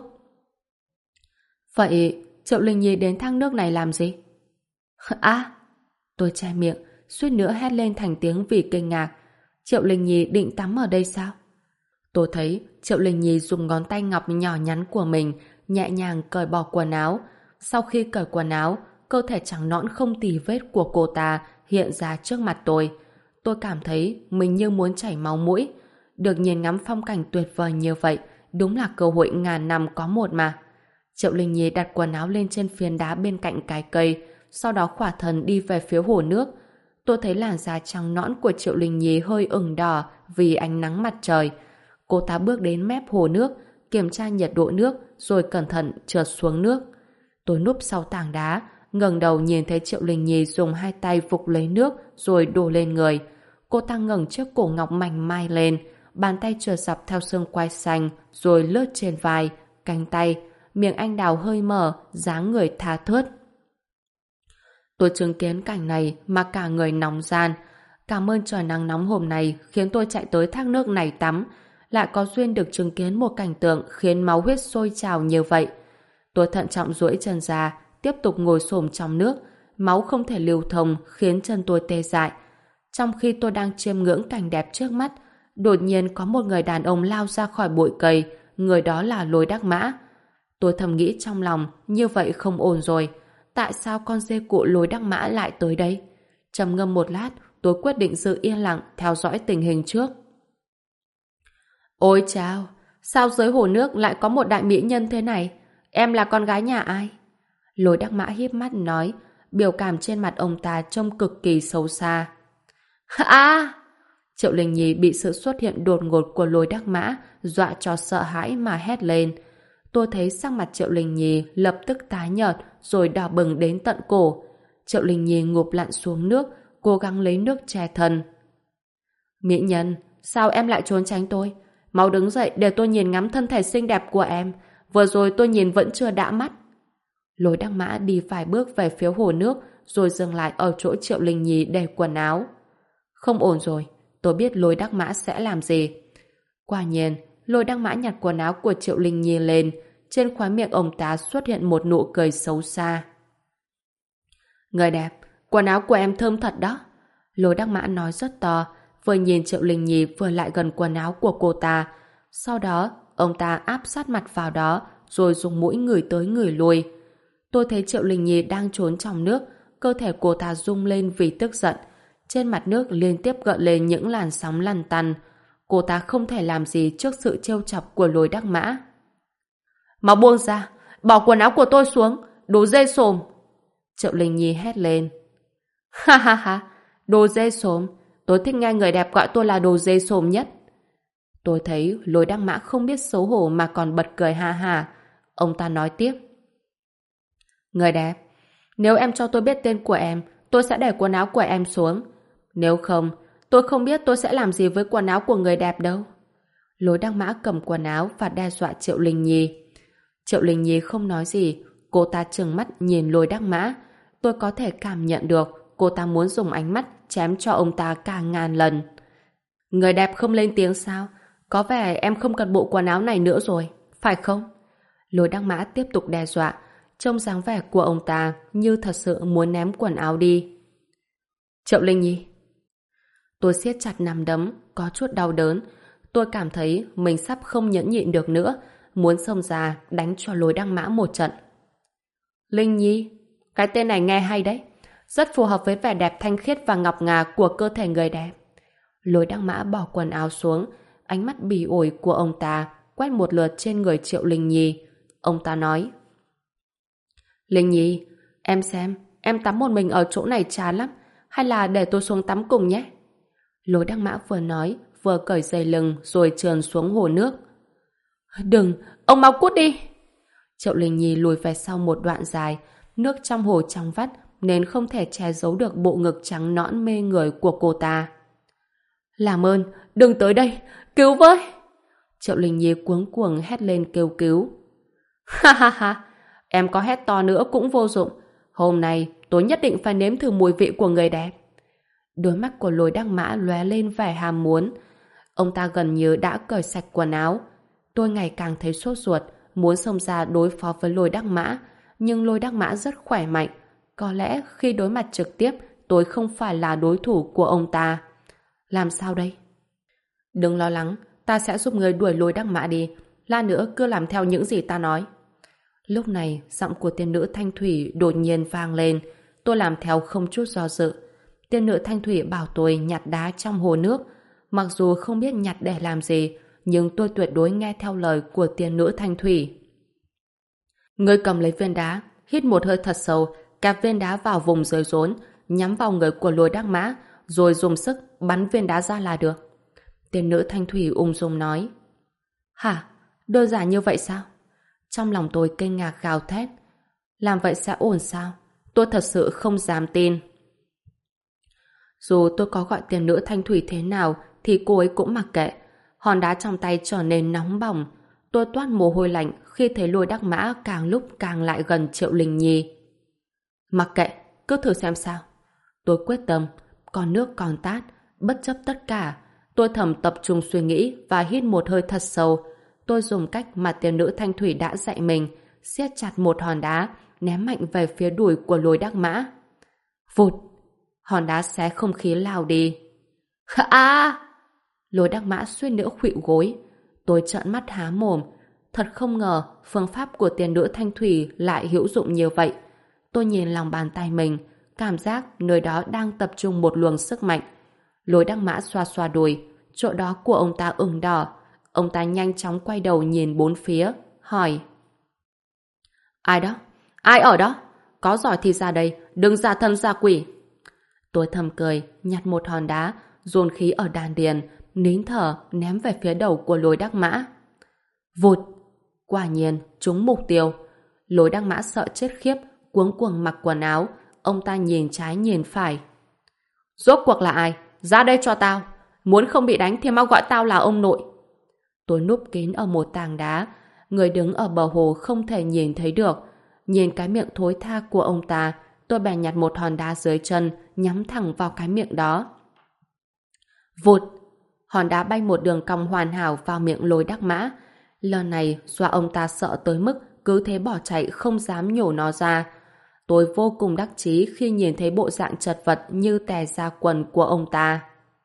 Vậy Triệu Linh Nhi đến thác nước này làm gì? À! Tôi che miệng, suýt nữa hét lên thành tiếng vì kinh ngạc. Triệu Linh Nhi định tắm ở đây sao? Tôi thấy Triệu Linh Nhi dùng ngón tay ngọc nhỏ nhắn của mình nhẹ nhàng cởi bỏ quần áo. Sau khi cởi quần áo, cơ thể trắng nõn không tì vết của cô ta hiện ra trước mặt tôi. Tôi cảm thấy mình như muốn chảy máu mũi. Được nhìn ngắm phong cảnh tuyệt vời như vậy, đúng là cơ hội ngàn năm có một mà. Triệu Linh Nhi đặt quần áo lên trên phiến đá bên cạnh cái cây, sau đó khỏa thân đi về phía hồ nước. Tôi thấy làn da trắng nõn của Triệu Linh Nhi hơi ửng đỏ vì ánh nắng mặt trời. Cô ta bước đến mép hồ nước, kiểm tra nhiệt độ nước rồi cẩn thận trượt xuống nước. Tôi núp sau tảng đá, ngẩng đầu nhìn thấy Triệu Linh Nhi dùng hai tay vục lấy nước rồi đổ lên người. Cô ta ngẩng chiếc cổ ngọc mảnh mai lên, bàn tay trượt dọc theo xương quai xanh rồi lướt trên vai, cánh tay, miệng anh đào hơi mở, dáng người tha thướt. Tôi chứng kiến cảnh này mà cả người nóng ran. Cảm ơn trời nắng nóng hôm nay khiến tôi chạy tới thác nước này tắm, lại có duyên được chứng kiến một cảnh tượng khiến máu huyết sôi trào như vậy. Tôi thận trọng duỗi chân ra, tiếp tục ngồi xổm trong nước, máu không thể lưu thông khiến chân tôi tê dại. Trong khi tôi đang chiêm ngưỡng cảnh đẹp trước mắt, đột nhiên có một người đàn ông lao ra khỏi bụi cây, người đó là Lôi Đắc Mã. Tôi thầm nghĩ trong lòng, như vậy không ổn rồi. Tại sao con dê cụ Lôi Đắc Mã lại tới đây? Trầm ngâm một lát, tôi quyết định giữ yên lặng theo dõi tình hình trước. Ôi chao, sao dưới hồ nước lại có một đại mỹ nhân thế này? Em là con gái nhà ai? Lôi Đắc Mã híp mắt nói, biểu cảm trên mặt ông ta trông cực kỳ xấu xa. À! Triệu Linh Nhi bị sự xuất hiện đột ngột của Lôi Đắc Mã dọa cho sợ hãi mà hét lên. Tôi thấy sắc mặt Triệu Linh Nhi lập tức tái nhợt rồi đỏ bừng đến tận cổ. Triệu Linh Nhi ngụp lặn xuống nước, cố gắng lấy nước che thân. Mỹ nhân, sao em lại trốn tránh tôi? Mau đứng dậy để tôi nhìn ngắm thân thể xinh đẹp của em. Vừa rồi tôi nhìn vẫn chưa đã mắt. Lôi Đắc Mã đi vài bước về phía hồ nước rồi dừng lại ở chỗ Triệu Linh Nhi để quần áo. Không ổn rồi, tôi biết Lôi Đắc Mã sẽ làm gì. Quả nhiên, Lôi Đắc Mã nhặt quần áo của Triệu Linh Nhi lên, trên khóe miệng ông ta xuất hiện một nụ cười xấu xa. Người đẹp, quần áo của em thơm thật đó. Lôi Đắc Mã nói rất to, vừa nhìn Triệu Linh Nhi vừa lại gần quần áo của cô ta. Sau đó, ông ta áp sát mặt vào đó, rồi dùng mũi ngửi tới ngửi lui. Tôi thấy Triệu Linh Nhi đang trốn trong nước, cơ thể cô ta rung lên vì tức giận. Trên mặt nước liên tiếp gợn lên những làn sóng lăn tăn. Cô ta không thể làm gì trước sự trêu chọc của Lôi Đắc Mã. Mau buông ra, bỏ quần áo của tôi xuống, đồ dê xồm. Triệu Linh Nhi hét lên. Ha ha ha, đồ dê xồm, tôi thích nghe người đẹp gọi tôi là đồ dê xồm nhất. Tôi thấy Lôi Đắc Mã không biết xấu hổ mà còn bật cười ha ha. Ông ta nói tiếp. Người đẹp, nếu em cho tôi biết tên của em, tôi sẽ để quần áo của em xuống. Nếu không, tôi không biết tôi sẽ làm gì với quần áo của người đẹp đâu. Lôi Đắc Mã cầm quần áo và đe dọa Triệu Linh Nhi. Triệu Linh Nhi không nói gì, cô ta trừng mắt nhìn Lôi Đắc Mã. Tôi có thể cảm nhận được cô ta muốn dùng ánh mắt chém cho ông ta cả ngàn lần. Người đẹp không lên tiếng sao? Có vẻ em không cần bộ quần áo này nữa rồi, phải không? Lôi Đắc Mã tiếp tục đe dọa, trông dáng vẻ của ông ta như thật sự muốn ném quần áo đi. Triệu Linh Nhi. Tôi siết chặt nắm đấm, có chút đau đớn. Tôi cảm thấy mình sắp không nhẫn nhịn được nữa, muốn xông ra đánh cho Lôi Đắc Mã một trận. Linh Nhi, cái tên này nghe hay đấy, rất phù hợp với vẻ đẹp thanh khiết và ngọc ngà của cơ thể người đẹp. Lôi Đắc Mã bỏ quần áo xuống, ánh mắt bỉ ổi của ông ta quét một lượt trên người Triệu Linh Nhi. Ông ta nói: Linh Nhi, em xem, em tắm một mình ở chỗ này chán lắm, hay là để tôi xuống tắm cùng nhé? Lôi Đắc Mã vừa nói, vừa cởi dây lưng rồi trườn xuống hồ nước. Đừng, ông mau cút đi! Triệu Linh Nhi lùi về sau một đoạn dài, nước trong hồ trong vắt nên không thể che giấu được bộ ngực trắng nõn mê người của cô ta. Làm ơn, đừng tới đây, cứu với! Triệu Linh Nhi cuống cuồng hét lên kêu cứu. Ha ha ha, em có hét to nữa cũng vô dụng. Hôm nay tôi nhất định phải nếm thử mùi vị của người đẹp. Đôi mắt của Lôi Đắc Mã lóe lên vẻ ham muốn. Ông ta gần như đã cởi sạch quần áo. Tôi ngày càng thấy sốt ruột, muốn xông ra đối phó với Lôi Đắc Mã, nhưng Lôi Đắc Mã rất khỏe mạnh. Có lẽ khi đối mặt trực tiếp, tôi không phải là đối thủ của ông ta. Làm sao đây? Đừng lo lắng, ta sẽ giúp người đuổi Lôi Đắc Mã đi. Lát nữa cứ làm theo những gì ta nói. Lúc này, giọng của tiên nữ Thanh Thủy đột nhiên vang lên. Tôi làm theo không chút do dự. Tiên nữ Thanh Thủy bảo tôi nhặt đá trong hồ nước. Mặc dù không biết nhặt để làm gì, nhưng tôi tuyệt đối nghe theo lời của tiên nữ Thanh Thủy. Ngươi cầm lấy viên đá, hít một hơi thật sâu, kẹp viên đá vào vùng dưới rốn, nhắm vào người của Lôi Đắc Mã, rồi dùng sức bắn viên đá ra là được. Tiên nữ Thanh Thủy ung dung nói. Hả? Đơn giản như vậy sao? Trong lòng tôi kinh ngạc gào thét. Làm vậy sẽ ổn sao? Tôi thật sự không dám tin. Dù tôi có gọi tiên nữ Thanh Thủy thế nào thì cô ấy cũng mặc kệ. Hòn đá trong tay trở nên nóng bỏng. Tôi toát mồ hôi lạnh khi thấy Lôi Đắc Mã càng lúc càng lại gần Triệu Linh Nhi. Mặc kệ, cứ thử xem sao. Tôi quyết tâm, còn nước còn tát, bất chấp tất cả. Tôi thầm tập trung suy nghĩ và hít một hơi thật sâu. Tôi dùng cách mà tiên nữ Thanh Thủy đã dạy mình, siết chặt một hòn đá, ném mạnh về phía đùi của Lôi Đắc Mã. Vụt! Hòn đá xé không khí lao đi. À! Lôi Đắc Mã suýt nữa khuỵu gối. Tôi trợn mắt há mồm. Thật không ngờ phương pháp của tiên nữ Thanh Thủy lại hữu dụng như vậy. Tôi nhìn lòng bàn tay mình, cảm giác nơi đó đang tập trung một luồng sức mạnh. Lôi Đắc Mã xoa xoa đùi, chỗ đó của ông ta ửng đỏ. Ông ta nhanh chóng quay đầu nhìn bốn phía, hỏi: Ai đó? Ai ở đó? Có giỏi thì ra đây, đừng giả thân giả quỷ. Tôi thầm cười, nhặt một hòn đá, dồn khí ở đan điền, nín thở ném về phía đầu của Lôi Đắc Mã. Vụt! Quả nhiên, trúng mục tiêu. Lôi Đắc Mã sợ chết khiếp, cuống cuồng mặc quần áo. Ông ta nhìn trái nhìn phải. Rốt cuộc là ai? Ra đây cho tao. Muốn không bị đánh thì mau gọi tao là ông nội. Tôi núp kín ở một tảng đá. Người đứng ở bờ hồ không thể nhìn thấy được. Nhìn cái miệng thối tha của ông ta, tôi bèn nhặt một hòn đá dưới chân, nhắm thẳng vào cái miệng đó. Vụt! Hòn đá bay một đường cong hoàn hảo vào miệng Lôi Đắc Mã. Lần này dọa ông ta sợ tới mức cứ thế bỏ chạy không dám nhổ nó ra. Tôi vô cùng đắc chí khi nhìn thấy bộ dạng chật vật như tè ra quần của ông ta.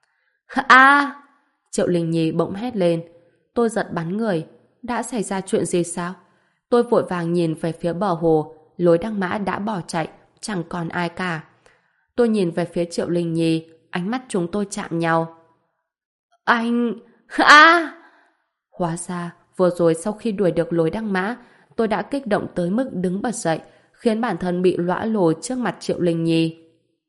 À! Triệu Linh Nhi bỗng hét lên. Tôi giật bắn người. Đã xảy ra chuyện gì sao? Tôi vội vàng nhìn về phía bờ hồ. Lôi Đắc Mã đã bỏ chạy, chẳng còn ai cả. Tôi nhìn về phía Triệu Linh Nhi, ánh mắt chúng tôi chạm nhau. Anh... À! Hóa ra, vừa rồi sau khi đuổi được Lôi Đắc Mã, tôi đã kích động tới mức đứng bật dậy, khiến bản thân bị lõa lồ trước mặt Triệu Linh Nhi.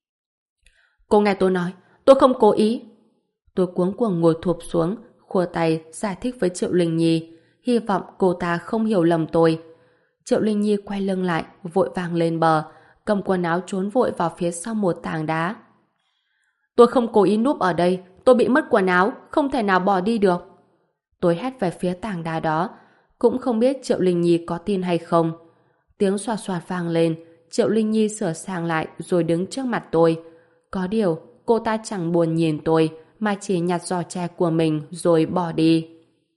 Cô nghe tôi nói, tôi không cố ý. Tôi cuống cuồng ngồi thụp xuống, khua tay giải thích với Triệu Linh Nhi, hy vọng cô ta không hiểu lầm tôi. Triệu Linh Nhi quay lưng lại, vội vàng lên bờ, cầm quần áo trốn vội vào phía sau một tảng đá. Tôi không cố ý núp ở đây, tôi bị mất quần áo, không thể nào bỏ đi được. Tôi hét về phía tảng đá đó, cũng không biết Triệu Linh Nhi có tin hay không. Tiếng xoạt xoạt vang lên, Triệu Linh Nhi sửa sang lại rồi đứng trước mặt tôi. Có điều, cô ta chẳng buồn nhìn tôi, mà chỉ nhặt giỏ tre của mình rồi bỏ đi.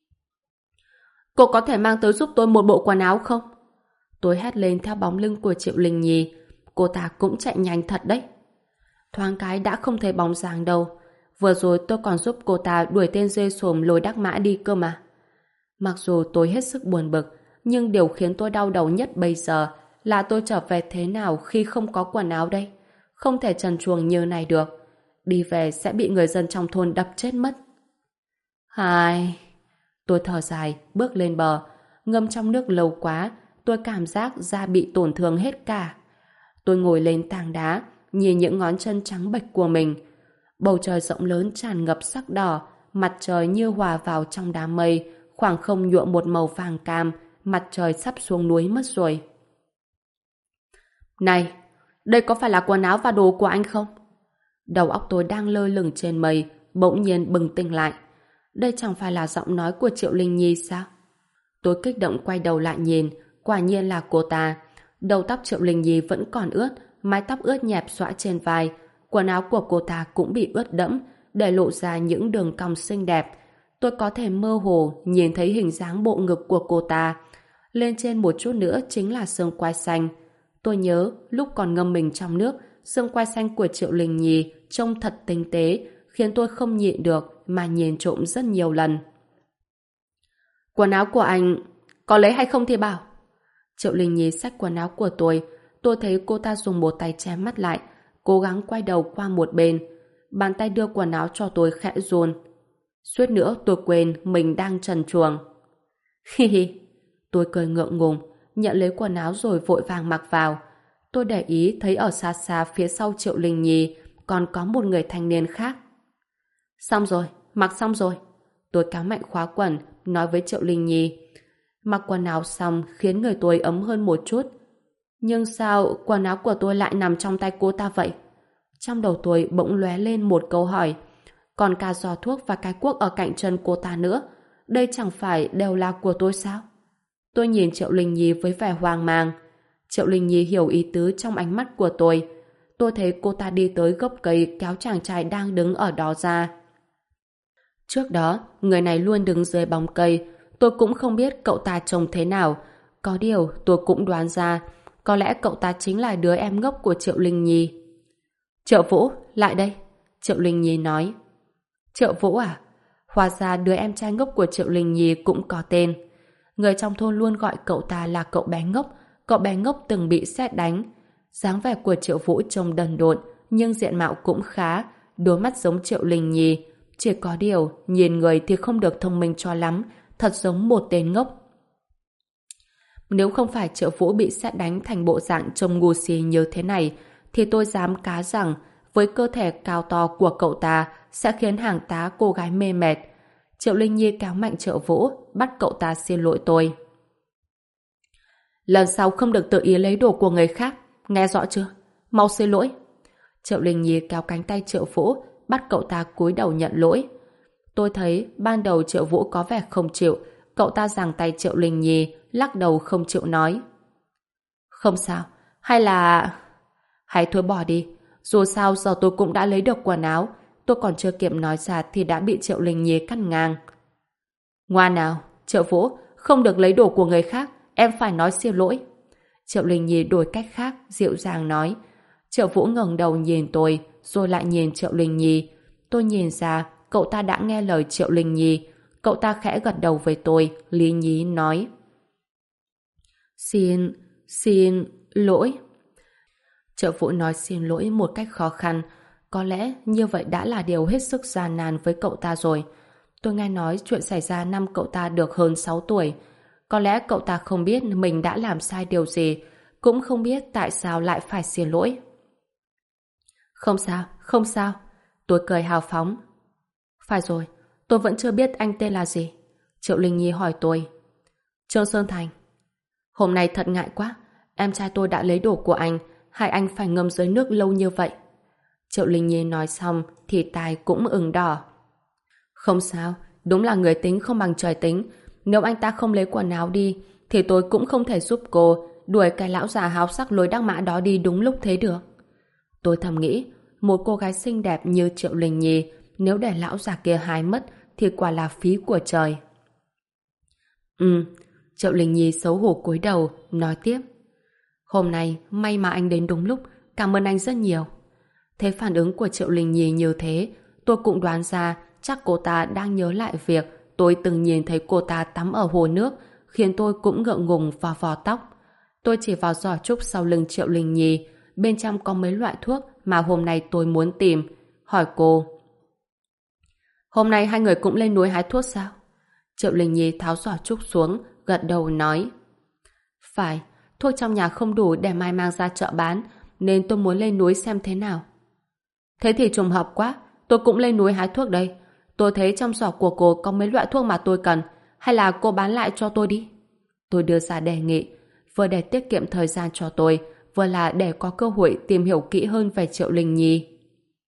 Cô có thể mang tới giúp tôi một bộ quần áo không? Tôi hét lên theo bóng lưng của Triệu Linh Nhi. Cô ta cũng chạy nhanh thật đấy. Thoáng cái đã không thấy bóng dáng đâu. Vừa rồi tôi còn giúp cô ta đuổi tên dê xồm Lôi Đắc Mã đi cơ mà. Mặc dù tôi hết sức buồn bực, nhưng điều khiến tôi đau đầu nhất bây giờ là tôi trở về thế nào khi không có quần áo đây. Không thể trần truồng như này được. Đi về sẽ bị người dân trong thôn đập chết mất. Hai... Tôi thở dài, bước lên bờ. Ngâm trong nước lâu quá, tôi cảm giác da bị tổn thương hết cả. Tôi ngồi lên tảng đá, nhìn những ngón chân trắng bệch của mình. Bầu trời rộng lớn tràn ngập sắc đỏ, mặt trời như hòa vào trong đám mây, khoảng không nhuộm một màu vàng cam, mặt trời sắp xuống núi mất rồi. Này, đây có phải là quần áo và đồ của anh không? Đầu óc tôi đang lơ lửng trên mây, bỗng nhiên bừng tỉnh lại. Đây chẳng phải là giọng nói của Triệu Linh Nhi sao? Tôi kích động quay đầu lại nhìn, quả nhiên là cô ta. Đầu tóc Triệu Linh Nhi vẫn còn ướt, mái tóc ướt nhẹp xõa trên vai, quần áo của cô ta cũng bị ướt đẫm, để lộ ra những đường cong xinh đẹp. Tôi có thể mơ hồ nhìn thấy hình dáng bộ ngực của cô ta. Lên trên một chút nữa chính là xương quai xanh. Tôi nhớ lúc còn ngâm mình trong nước, xương quai xanh của Triệu Linh Nhi trông thật tinh tế, khiến tôi không nhịn được mà nhìn trộm rất nhiều lần. Quần áo của anh có lấy hay không thì bảo. Triệu Linh Nhi xách quần áo của tôi thấy cô ta dùng một tay che mắt lại, cố gắng quay đầu qua một bên. Bàn tay đưa quần áo cho tôi khẽ run. Suýt nữa tôi quên mình đang trần truồng. Hi hi. Tôi cười ngượng ngùng, nhận lấy quần áo rồi vội vàng mặc vào. Tôi để ý thấy ở xa xa phía sau Triệu Linh Nhi còn có một người thanh niên khác. Xong rồi, mặc xong rồi. Tôi kéo mạnh khóa quần, nói với Triệu Linh Nhi. Mặc quần áo xong khiến người tôi ấm hơn một chút. Nhưng sao quần áo của tôi lại nằm trong tay cô ta vậy? Trong đầu tôi bỗng lóe lên một câu hỏi. Còn cả giò thuốc và cái cuốc ở cạnh chân cô ta nữa. Đây chẳng phải đều là của tôi sao? Tôi nhìn Triệu Linh Nhi với vẻ hoang mang. Triệu Linh Nhi hiểu ý tứ trong ánh mắt của tôi. Tôi thấy cô ta đi tới gốc cây kéo chàng trai đang đứng ở đó ra. Trước đó, người này luôn đứng dưới bóng cây. Tôi cũng không biết cậu ta trông thế nào. Có điều tôi cũng đoán ra, có lẽ cậu ta chính là đứa em ngốc của Triệu Linh Nhi. Triệu Vũ, lại đây. Triệu Linh Nhi nói. Triệu Vũ à? Hóa ra đứa em trai ngốc của Triệu Linh Nhi cũng có tên. Người trong thôn luôn gọi cậu ta là cậu bé ngốc. Cậu bé ngốc từng bị sét đánh. Dáng vẻ của Triệu Vũ trông đần độn, nhưng diện mạo cũng khá, đôi mắt giống Triệu Linh Nhi. Chỉ có điều, nhìn người thì không được thông minh cho lắm, thật giống một tên ngốc. Nếu không phải Triệu Vũ bị sét đánh thành bộ dạng trông ngu si như thế này, thì tôi dám cá rằng với cơ thể cao to của cậu ta sẽ khiến hàng tá cô gái mê mệt. Triệu Linh Nhi kéo mạnh Triệu Vũ, bắt cậu ta xin lỗi tôi. Lần sau không được tự ý lấy đồ của người khác, nghe rõ chưa? Mau xin lỗi. Triệu Linh Nhi kéo cánh tay Triệu Vũ, bắt cậu ta cúi đầu nhận lỗi. Tôi thấy ban đầu Triệu Vũ có vẻ không chịu, cậu ta giằng tay Triệu Linh Nhi, lắc đầu không chịu nói. Không sao, hay thôi bỏ đi. Dù sao giờ tôi cũng đã lấy được quần áo, tôi còn chưa kịp nói ra thì đã bị Triệu Linh Nhi cắt ngang. Ngoan nào, Triệu Vũ, không được lấy đồ của người khác, em phải nói xin lỗi. Triệu Linh Nhi đổi cách khác, dịu dàng nói. Triệu Vũ ngẩng đầu nhìn tôi, rồi lại nhìn Triệu Linh Nhi. Tôi nhìn ra, cậu ta đã nghe lời Triệu Linh Nhi. Cậu ta khẽ gật đầu với tôi, lý nhí nói. Xin lỗi. Triệu Vũ nói xin lỗi một cách khó khăn. Có lẽ như vậy đã là điều hết sức gian nan với cậu ta rồi. Tôi nghe nói chuyện xảy ra năm cậu ta được hơn 6 tuổi. Có lẽ cậu ta không biết mình đã làm sai điều gì, cũng không biết tại sao lại phải xin lỗi. Không sao. Tôi cười hào phóng. Phải rồi, tôi vẫn chưa biết anh tên là gì. Triệu Linh Nhi hỏi tôi. Trương Sơn Thành. Hôm nay thật ngại quá, em trai tôi đã lấy đồ của anh, hai anh phải ngâm dưới nước lâu như vậy. Triệu Linh Nhi nói xong thì tai cũng ửng đỏ. Không sao, đúng là người tính không bằng trời tính. Nếu anh ta không lấy quần áo đi thì tôi cũng không thể giúp cô đuổi cái lão già háo sắc lối đắc mã đó đi đúng lúc thế được. Tôi thầm nghĩ, một cô gái xinh đẹp như Triệu Linh Nhi nếu để lão già kia hái mất thì quả là phí của trời. Triệu Linh Nhi xấu hổ cúi đầu nói tiếp. Hôm nay may mà anh đến đúng lúc, cảm ơn anh rất nhiều. Thấy phản ứng của Triệu Linh Nhi như thế, tôi cũng đoán ra chắc cô ta đang nhớ lại việc tôi từng nhìn thấy cô ta tắm ở hồ nước, khiến tôi cũng ngượng ngùng và vò tóc. Tôi chỉ vào giỏ trúc sau lưng Triệu Linh Nhi, bên trong có mấy loại thuốc mà hôm nay tôi muốn tìm. Hỏi cô. Hôm nay hai người cũng lên núi hái thuốc sao? Triệu Linh Nhi tháo giỏ trúc xuống, gật đầu nói. Phải, thuốc trong nhà không đủ để mai mang ra chợ bán, nên tôi muốn lên núi xem thế nào. Thế thì trùng hợp quá, tôi cũng lên núi hái thuốc đây. Tôi thấy trong giỏ của cô có mấy loại thuốc mà tôi cần, hay là cô bán lại cho tôi đi? Tôi đưa ra đề nghị, vừa để tiết kiệm thời gian cho tôi, vừa là để có cơ hội tìm hiểu kỹ hơn về Triệu Linh Nhi.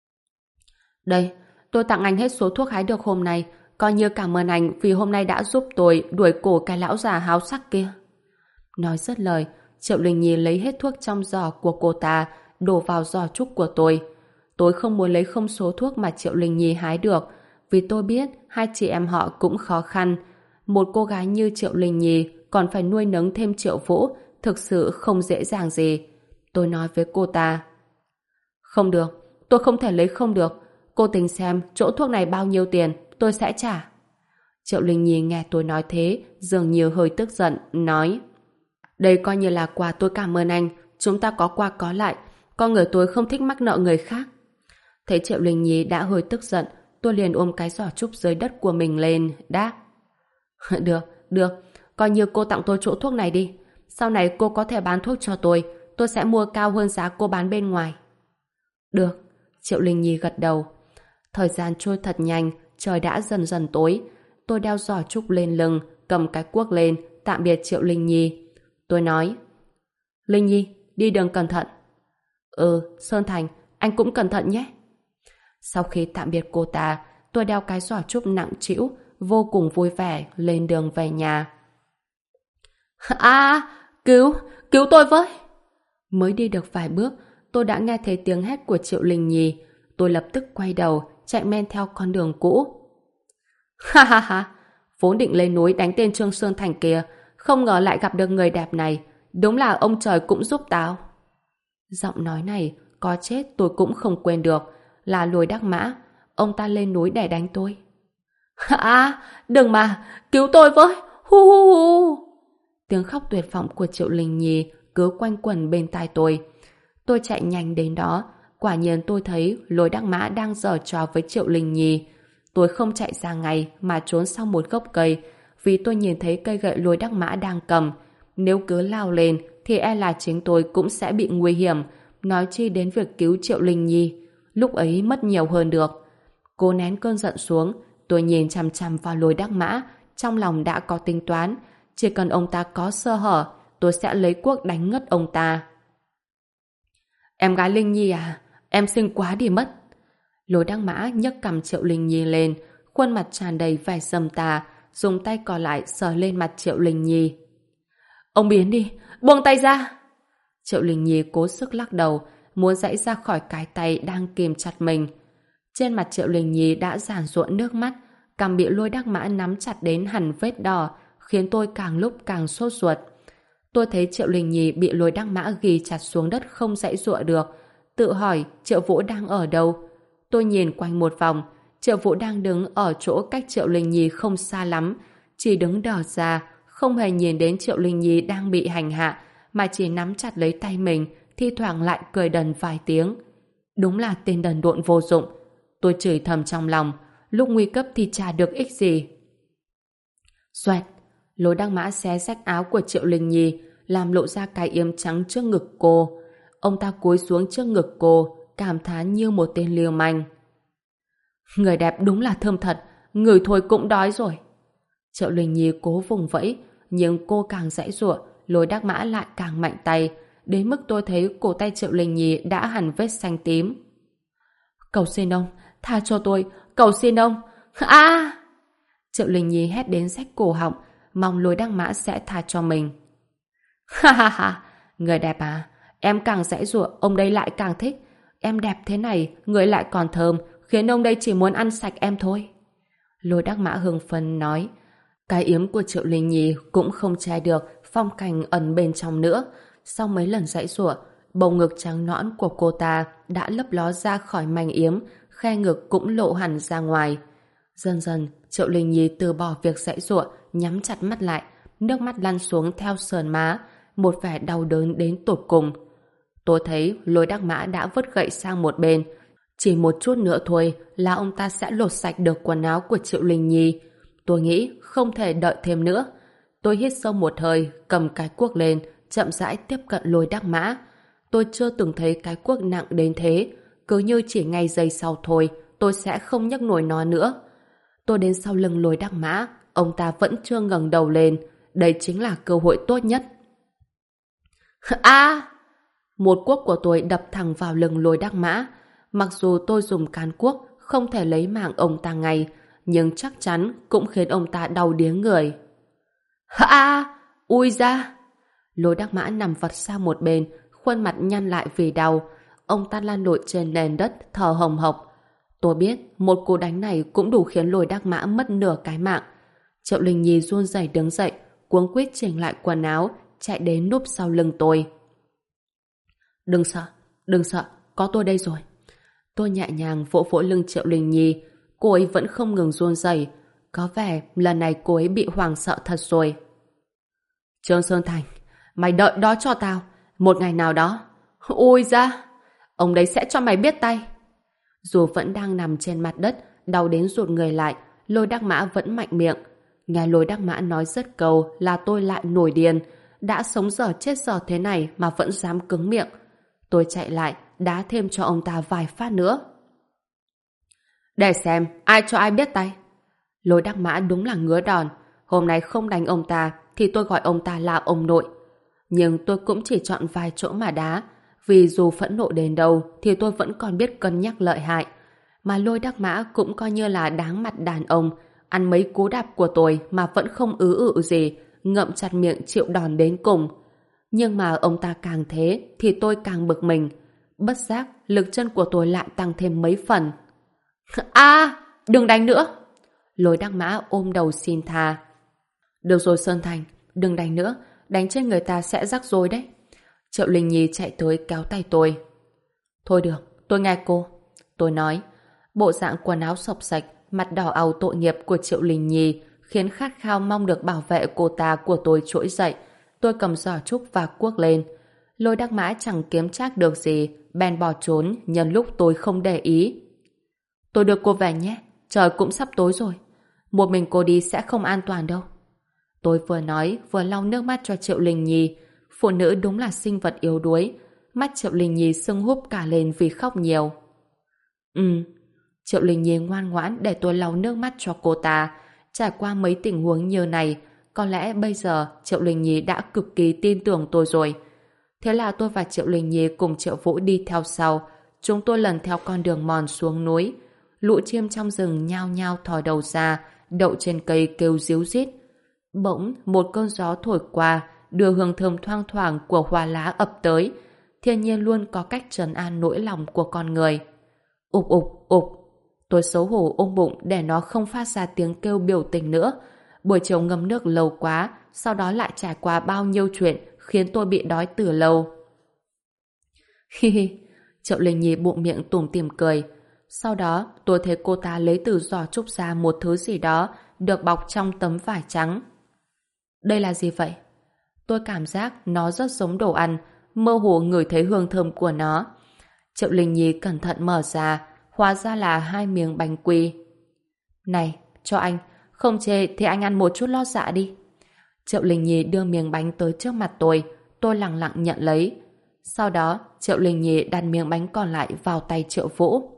Đây, tôi tặng anh hết số thuốc hái được hôm nay, coi như cảm ơn anh vì hôm nay đã giúp tôi đuổi cổ cái lão già háo sắc kia. Nói dứt lời, Triệu Linh Nhi lấy hết thuốc trong giỏ của cô ta, đổ vào giỏ trúc của tôi. Tôi không muốn lấy không số thuốc mà Triệu Linh Nhi hái được, vì tôi biết hai chị em họ cũng khó khăn. Một cô gái như Triệu Linh Nhi còn phải nuôi nấng thêm Triệu Vũ, thực sự không dễ dàng gì. Tôi nói với cô ta. Không được, tôi không thể lấy không được. Cô tính xem chỗ thuốc này bao nhiêu tiền, tôi sẽ trả. Triệu Linh Nhi nghe tôi nói thế, dường như hơi tức giận, nói. Đây coi như là quà tôi cảm ơn anh, chúng ta có qua có lại, con người tôi không thích mắc nợ người khác. Thấy Triệu Linh Nhi đã hơi tức giận, tôi liền ôm cái giỏ trúc dưới đất của mình lên, đáp. Được, coi như cô tặng tôi chỗ thuốc này đi. Sau này cô có thể bán thuốc cho tôi sẽ mua cao hơn giá cô bán bên ngoài. Được, Triệu Linh Nhi gật đầu. Thời gian trôi thật nhanh, trời đã dần dần tối. Tôi đeo giỏ trúc lên lưng, cầm cái cuốc lên, tạm biệt Triệu Linh Nhi. Tôi nói, Linh Nhi, đi đường cẩn thận. Sơn Thành, anh cũng cẩn thận nhé. Sau khi tạm biệt cô ta, tôi đeo cái giỏ trúc nặng trĩu, vô cùng vui vẻ lên đường về nhà. Cứu tôi với! Mới đi được vài bước, tôi đã nghe thấy tiếng hét của Triệu Linh Nhi. Tôi lập tức quay đầu, chạy men theo con đường cũ. Ha ha ha, vốn định lên núi đánh tên Trương Sơn Thành kia, không ngờ lại gặp được người đẹp này. Đúng là ông trời cũng giúp tao. Giọng nói này, có chết tôi cũng không quên được. Là Lôi Đắc Mã. Ông ta lên núi để đánh tôi. À, đừng mà, cứu tôi với. Hu hu hu. Tiếng khóc tuyệt vọng của Triệu Linh Nhi cứ quanh quẩn bên tai tôi. Tôi chạy nhanh đến đó. Quả nhiên tôi thấy Lôi Đắc Mã đang giở trò với Triệu Linh Nhi. Tôi không chạy ra ngay mà trốn sau một gốc cây, vì tôi nhìn thấy cây gậy Lôi Đắc Mã đang cầm. Nếu cứ lao lên thì e là chính tôi cũng sẽ bị nguy hiểm, nói chi đến việc cứu Triệu Linh Nhi. Lúc ấy mất nhiều hơn được. Cố nén cơn giận xuống, tôi nhìn chằm chằm vào Lôi Đắc Mã, trong lòng đã có tính toán. Chỉ cần ông ta có sơ hở, tôi sẽ lấy cuốc đánh ngất ông ta. Em gái Linh Nhi à, em xinh quá đi mất. Lôi Đắc Mã nhấc cằm Triệu Linh Nhi lên, khuôn mặt tràn đầy vẻ dâm tà, dùng tay còn lại sờ lên mặt Triệu Linh Nhi. Ông biến đi, buông tay ra. Triệu Linh Nhi cố sức lắc đầu, muốn giãy ra khỏi cái tay đang kìm chặt mình. Trên mặt Triệu Linh Nhi đã giàn giụa nước mắt, cằm bị Lôi Đắc Mã nắm chặt đến hẳn vết đỏ, khiến tôi càng lúc càng sốt ruột. Tôi thấy Triệu Linh Nhi bị Lôi Đắc Mã ghì chặt xuống đất không giãy giụa được, tự hỏi Triệu Vũ đang ở đâu. Tôi nhìn quanh một vòng, Triệu Vũ đang đứng ở chỗ cách Triệu Linh Nhi không xa lắm, chỉ đứng đờ ra, không hề nhìn đến Triệu Linh Nhi đang bị hành hạ, mà chỉ nắm chặt lấy tay mình, thi thoảng lại cười đần vài tiếng. Đúng là tên đần độn vô dụng. Tôi chửi thầm trong lòng, lúc nguy cấp thì chả được ích gì. Xoẹt, Lôi Đắc Mã xé rách áo của Triệu Linh Nhi, làm lộ ra cái yếm trắng trước ngực cô. Ông ta cúi xuống trước ngực cô, cảm thán như một tên liều manh. Người đẹp đúng là thơm thật, ngửi thôi cũng đói rồi. Triệu Linh Nhi cố vùng vẫy, nhưng cô càng giãy giụa, Lôi Đắc Mã lại càng mạnh tay, đến mức tôi thấy cổ tay Triệu Linh Nhi đã hằn vết xanh tím. Cầu xin ông, tha cho tôi, cầu xin ông. A! Triệu Linh Nhi hét đến rách cổ họng, mong Lôi Đắc Mã sẽ tha cho mình. Ha ha ha, người đẹp à, em càng giãy giụa, ông đây lại càng thích. Em đẹp thế này, người lại còn thơm, khiến ông đây chỉ muốn ăn sạch em thôi. Lôi Đắc Mã hưng phấn nói. Cái yếm của Triệu Linh Nhi cũng không che được phong cảnh ẩn bên trong nữa. Sau mấy lần giãy giụa, bầu ngực trắng nõn của cô ta đã lấp ló ra khỏi mảnh yếm, khe ngực cũng lộ hẳn ra ngoài. Dần dần, Triệu Linh Nhi từ bỏ việc giãy giụa, nhắm chặt mắt lại, nước mắt lăn xuống theo sườn má, một vẻ đau đớn đến tột cùng. Tôi thấy Lôi Đắc Mã đã vứt gậy sang một bên. Chỉ một chút nữa thôi là ông ta sẽ lột sạch được quần áo của Triệu Linh Nhi. Tôi nghĩ không thể đợi thêm nữa. Tôi hít sâu một hơi, cầm cái cuốc lên, chậm rãi tiếp cận Lôi Đắc Mã. Tôi chưa từng thấy cái cuốc nặng đến thế. Cứ như chỉ ngay giây sau thôi, tôi sẽ không nhấc nổi nó nữa. Tôi đến sau lưng Lôi Đắc Mã, ông ta vẫn chưa ngẩng đầu lên. Đây chính là cơ hội tốt nhất. A! Một cuốc của tôi đập thẳng vào lưng Lôi Đắc Mã. Mặc dù tôi dùng cán cuốc không thể lấy mạng ông ta ngay, nhưng chắc chắn cũng khiến ông ta đau điếng người. A! Ui da! Lôi Đắc Mã nằm vật sang một bên, khuôn mặt nhăn lại vì đau. Ông ta lăn lội trên nền đất, thở hồng hộc. Tôi biết một cú đánh này cũng đủ khiến Lôi Đắc Mã mất nửa cái mạng. Triệu Linh Nhi run rẩy đứng dậy, cuống quýt chỉnh lại quần áo, chạy đến núp sau lưng tôi. Đừng sợ, có tôi đây rồi. Tôi nhẹ nhàng vỗ vỗ lưng Triệu Linh Nhi, cô ấy vẫn không ngừng run rẩy, có vẻ lần này cô ấy bị hoảng sợ thật rồi. Trương Sơn Thành, mày đợi đó cho tao, một ngày nào đó. Ôi da, ông đấy sẽ cho mày biết tay. Dù vẫn đang nằm trên mặt đất, đau đến rụt người lại, Lôi Đắc Mã vẫn mạnh miệng. Nghe Lôi Đắc Mã nói dứt câu là tôi lại nổi điên, đã sống dở chết dở thế này mà vẫn dám cứng miệng. Tôi chạy lại, đá thêm cho ông ta vài phát nữa. Để xem, ai cho ai biết tay. Lôi Đắc Mã đúng là ngứa đòn. Hôm nay không đánh ông ta, thì tôi gọi ông ta là ông nội. Nhưng tôi cũng chỉ chọn vài chỗ mà đá, vì dù phẫn nộ đến đâu, thì tôi vẫn còn biết cân nhắc lợi hại. Mà Lôi Đắc Mã cũng coi như là đáng mặt đàn ông, ăn mấy cú đạp của tôi mà vẫn không ứ gì, ngậm chặt miệng chịu đòn đến cùng. Nhưng mà ông ta càng thế thì tôi càng bực mình. Bất giác, lực chân của tôi lại tăng thêm mấy phần. À, đừng đánh nữa! Lôi Đắc Mã ôm đầu xin tha. Được rồi Sơn Thành, đừng đánh nữa, đánh chết người ta sẽ rắc rối đấy. Triệu Linh Nhi chạy tới kéo tay tôi. Thôi được, tôi nghe cô. Tôi nói, bộ dạng quần áo xộc xệch, mặt đỏ àu tội nghiệp của Triệu Linh Nhi khiến khát khao mong được bảo vệ cô ta của tôi trỗi dậy. Tôi cầm giỏ trúc và cuốc lên. Lôi Đắc Mã chẳng kiếm trác được gì, bèn bỏ trốn nhân lúc tôi không để ý. Tôi đưa cô về nhé, trời cũng sắp tối rồi. Một mình cô đi sẽ không an toàn đâu. Tôi vừa nói vừa lau nước mắt cho Triệu Linh Nhi. Phụ nữ đúng là sinh vật yếu đuối. Mắt Triệu Linh Nhi sưng húp cả lên vì khóc nhiều. Triệu Linh Nhi ngoan ngoãn để tôi lau nước mắt cho cô ta. Trải qua mấy tình huống như này, có lẽ bây giờ Triệu Linh Nhi đã cực kỳ tin tưởng tôi rồi. Thế là tôi và Triệu Linh Nhi cùng Triệu Vũ đi theo sau. Chúng tôi lần theo con đường mòn xuống núi. Lũ chim trong rừng nhao nhao thò đầu ra, đậu trên cây kêu ríu rít. Bỗng một cơn gió thổi qua, đưa hương thơm thoang thoảng của hoa lá ập tới. Thiên nhiên luôn có cách trấn an nỗi lòng của con người. Ụp ụp ụp. Tôi xấu hổ ôm bụng để nó không phát ra tiếng kêu biểu tình nữa. Buổi chiều ngâm nước lâu quá, sau đó lại trải qua bao nhiêu chuyện khiến tôi bị đói từ lâu. Hi hi. Triệu Linh Nhi bụng miệng tủm tỉm cười. Sau đó tôi thấy cô ta lấy từ giỏ trúc ra một thứ gì đó được bọc trong tấm vải trắng. Đây là gì vậy? Tôi cảm giác nó rất giống đồ ăn, mơ hồ ngửi thấy hương thơm của nó. Triệu Linh Nhi cẩn thận mở ra, hóa ra là 2 miếng bánh quy. Này, cho anh, không chê thì anh ăn một chút lót dạ đi. Triệu Linh Nhi đưa miếng bánh tới trước mặt tôi lẳng lặng nhận lấy. Sau đó, Triệu Linh Nhi đặt miếng bánh còn lại vào tay Triệu Vũ.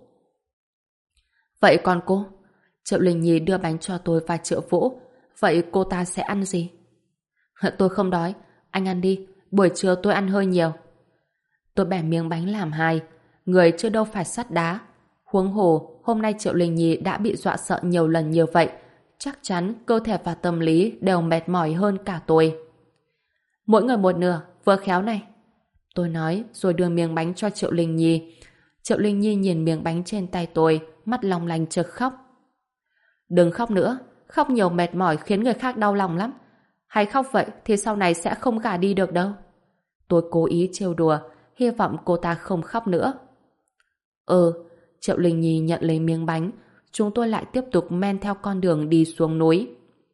Vậy còn cô? Triệu Linh Nhi đưa bánh cho tôi và Triệu Vũ. Vậy cô ta sẽ ăn gì? Tôi không đói, anh ăn đi, buổi trưa tôi ăn hơi nhiều. Tôi bẻ miếng bánh làm hai, người chưa đâu phải sắt đá. Huống hồ, hôm nay Triệu Linh Nhi đã bị dọa sợ nhiều lần như vậy, chắc chắn cơ thể và tâm lý đều mệt mỏi hơn cả tôi. Mỗi người một nửa, vừa khéo này. Tôi nói rồi đưa miếng bánh cho Triệu Linh Nhi. Triệu Linh Nhi nhìn miếng bánh trên tay tôi, mắt long lanh chực khóc. Đừng khóc nữa, khóc nhiều mệt mỏi khiến người khác đau lòng lắm. Hay khóc vậy thì sau này sẽ không gả đi được đâu. Tôi cố ý trêu đùa, hy vọng cô ta không khóc nữa. Triệu Linh Nhi nhận lấy miếng bánh, chúng tôi lại tiếp tục men theo con đường đi xuống núi.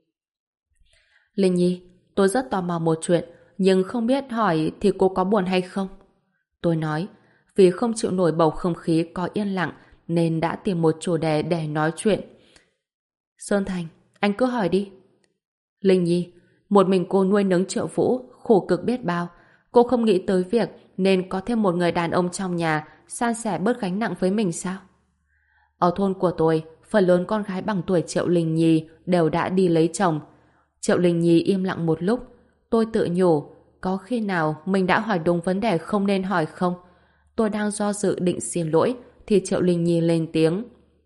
Linh Nhi, tôi rất tò mò một chuyện, nhưng không biết hỏi thì cô có buồn hay không? Tôi nói, vì không chịu nổi bầu không khí có yên lặng nên đã tìm một chủ đề để nói chuyện. Sơn Thành, anh cứ hỏi đi. Linh Nhi, một mình cô nuôi nấng Triệu Vũ, khổ cực biết bao. Cô không nghĩ tới việc nên có thêm một người đàn ông trong nhà san sẻ bớt gánh nặng với mình sao? Ở thôn của tôi, phần lớn con gái bằng tuổi Triệu Linh Nhi đều đã đi lấy chồng. Triệu Linh Nhi im lặng một lúc. Tôi tự nhủ, có khi nào mình đã hỏi đúng vấn đề không nên hỏi không? Tôi đang do dự định xin lỗi, thì Triệu Linh Nhi lên tiếng.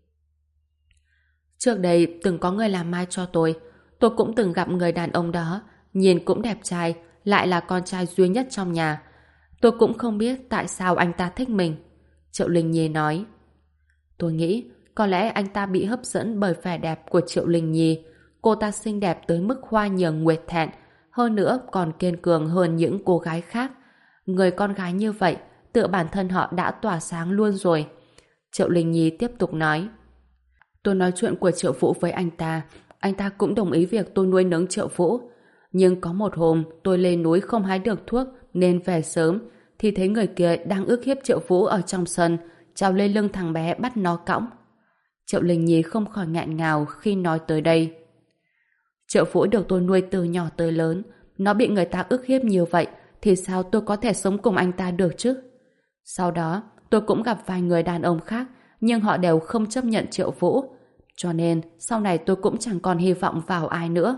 Trước đây từng có người làm mai cho tôi cũng từng gặp người đàn ông đó, nhìn cũng đẹp trai, lại là con trai duy nhất trong nhà. Tôi cũng không biết tại sao anh ta thích mình. Triệu Linh Nhi nói. Tôi nghĩ có lẽ anh ta bị hấp dẫn bởi vẻ đẹp của Triệu Linh Nhi. Cô ta xinh đẹp tới mức hoa nhường nguyệt thẹn, hơn nữa còn kiên cường hơn những cô gái khác. Người con gái như vậy, tự bản thân họ đã tỏa sáng luôn rồi. Triệu Linh Nhi tiếp tục nói. Tôi nói chuyện của Triệu Vũ với anh ta cũng đồng ý việc tôi nuôi nấng Triệu Vũ. Nhưng có một hôm tôi lên núi không hái được thuốc nên về sớm, thì thấy người kia đang ức hiếp Triệu Vũ ở trong sân, trèo lên lưng thằng bé bắt nó cõng. Triệu Linh Nhi không khỏi ngại ngào khi nói tới đây. Triệu Vũ được tôi nuôi từ nhỏ tới lớn, nó bị người ta ức hiếp như vậy thì sao tôi có thể sống cùng anh ta được chứ? Sau đó tôi cũng gặp vài người đàn ông khác, nhưng họ đều không chấp nhận Triệu Vũ, cho nên sau này tôi cũng chẳng còn hy vọng vào ai nữa.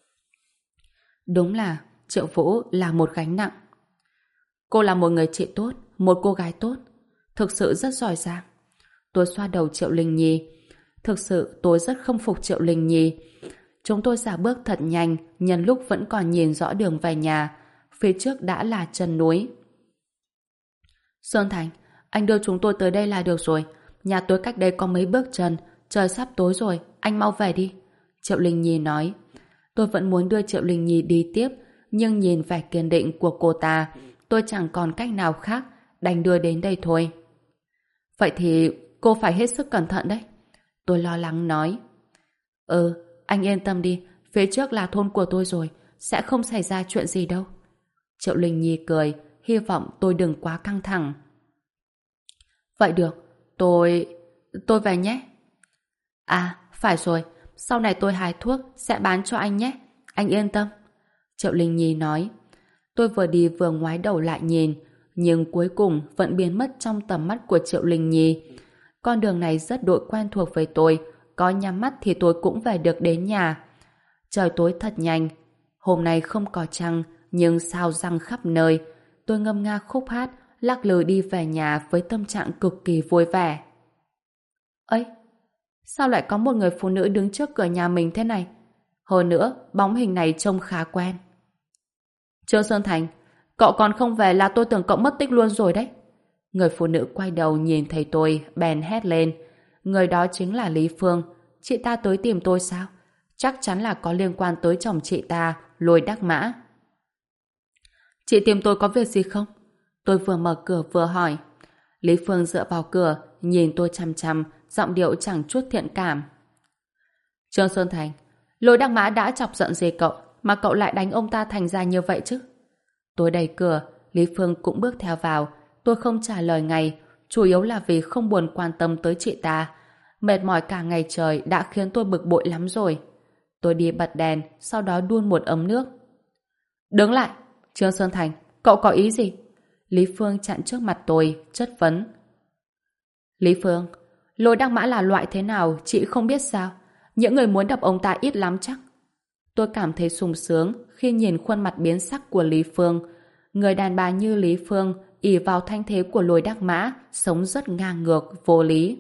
Đúng là Triệu Vũ là một gánh nặng. Cô là một người chị tốt, một cô gái tốt, thực sự rất giỏi giang. Tôi xoa đầu Triệu Linh Nhi. Thực sự tôi rất không phục Triệu Linh Nhi. Chúng tôi xả bước thật nhanh, nhân lúc vẫn còn nhìn rõ đường về nhà. Phía trước đã là chân núi. Sơn Thành, Anh đưa chúng tôi tới đây là được rồi. Nhà tôi cách đây có mấy bước chân. Trời sắp tối rồi, anh mau về đi. Triệu Linh Nhi nói. Tôi vẫn muốn đưa Triệu Linh Nhi đi tiếp, nhưng nhìn vẻ kiên định của cô ta, tôi chẳng còn cách nào khác, đành đưa đến đây thôi. Vậy thì cô phải hết sức cẩn thận đấy. Tôi lo lắng nói. Ừ, anh yên tâm đi, phía trước là thôn của tôi rồi, sẽ không xảy ra chuyện gì đâu. Triệu Linh Nhi cười, hy vọng tôi đừng quá căng thẳng. Vậy được, tôi về nhé. À, phải rồi, sau này tôi hái thuốc sẽ bán cho anh nhé, anh yên tâm. Triệu Linh Nhi nói. Tôi vừa đi vừa ngoái đầu lại nhìn, nhưng cuối cùng vẫn biến mất trong tầm mắt của Triệu Linh Nhi. Con đường này rất đội quen thuộc với tôi, có nhắm mắt thì tôi cũng về được đến nhà. Trời tối thật nhanh, hôm nay không có trăng, nhưng sao răng khắp nơi. Tôi ngâm nga khúc hát, lắc lư đi về nhà với tâm trạng cực kỳ vui vẻ. Ấy, sao lại có một người phụ nữ đứng trước cửa nhà mình thế này? Hơn nữa, bóng hình này trông khá quen. Trương Sơn Thành, cậu còn không về là tôi tưởng cậu mất tích luôn rồi đấy. Người phụ nữ quay đầu nhìn thấy tôi, bèn hét lên. Người đó chính là Lý Phương. Chị ta tới tìm tôi sao? Chắc chắn là có liên quan tới chồng chị ta, Lôi Đắc Mã. Chị tìm tôi có việc gì không? Tôi vừa mở cửa vừa hỏi. Lý Phương dựa vào cửa, nhìn tôi chằm chằm, giọng điệu chẳng chút thiện cảm. Trương Sơn Thành, Lôi Đắc Mã đã chọc giận gì cậu, mà cậu lại đánh ông ta thành ra như vậy chứ? Tôi đẩy cửa, Lý Phương cũng bước theo vào. Tôi không trả lời ngay, chủ yếu là vì không buồn quan tâm tới chị ta. Mệt mỏi cả ngày trời đã khiến tôi bực bội lắm rồi. Tôi đi bật đèn, sau đó đun một ấm nước. Đứng lại! Trương Sơn Thành, cậu có ý gì? Lý Phương chặn trước mặt tôi, chất vấn. Lý Phương, Lôi Đắc Mã là loại thế nào chị không biết sao? Những người muốn đập ông ta ít lắm chắc. Tôi cảm thấy sung sướng khi nhìn khuôn mặt biến sắc của Lý Phương. Người đàn bà như Lý Phương ỷ vào thanh thế của Lôi Đắc Mã sống rất ngang ngược, vô lý.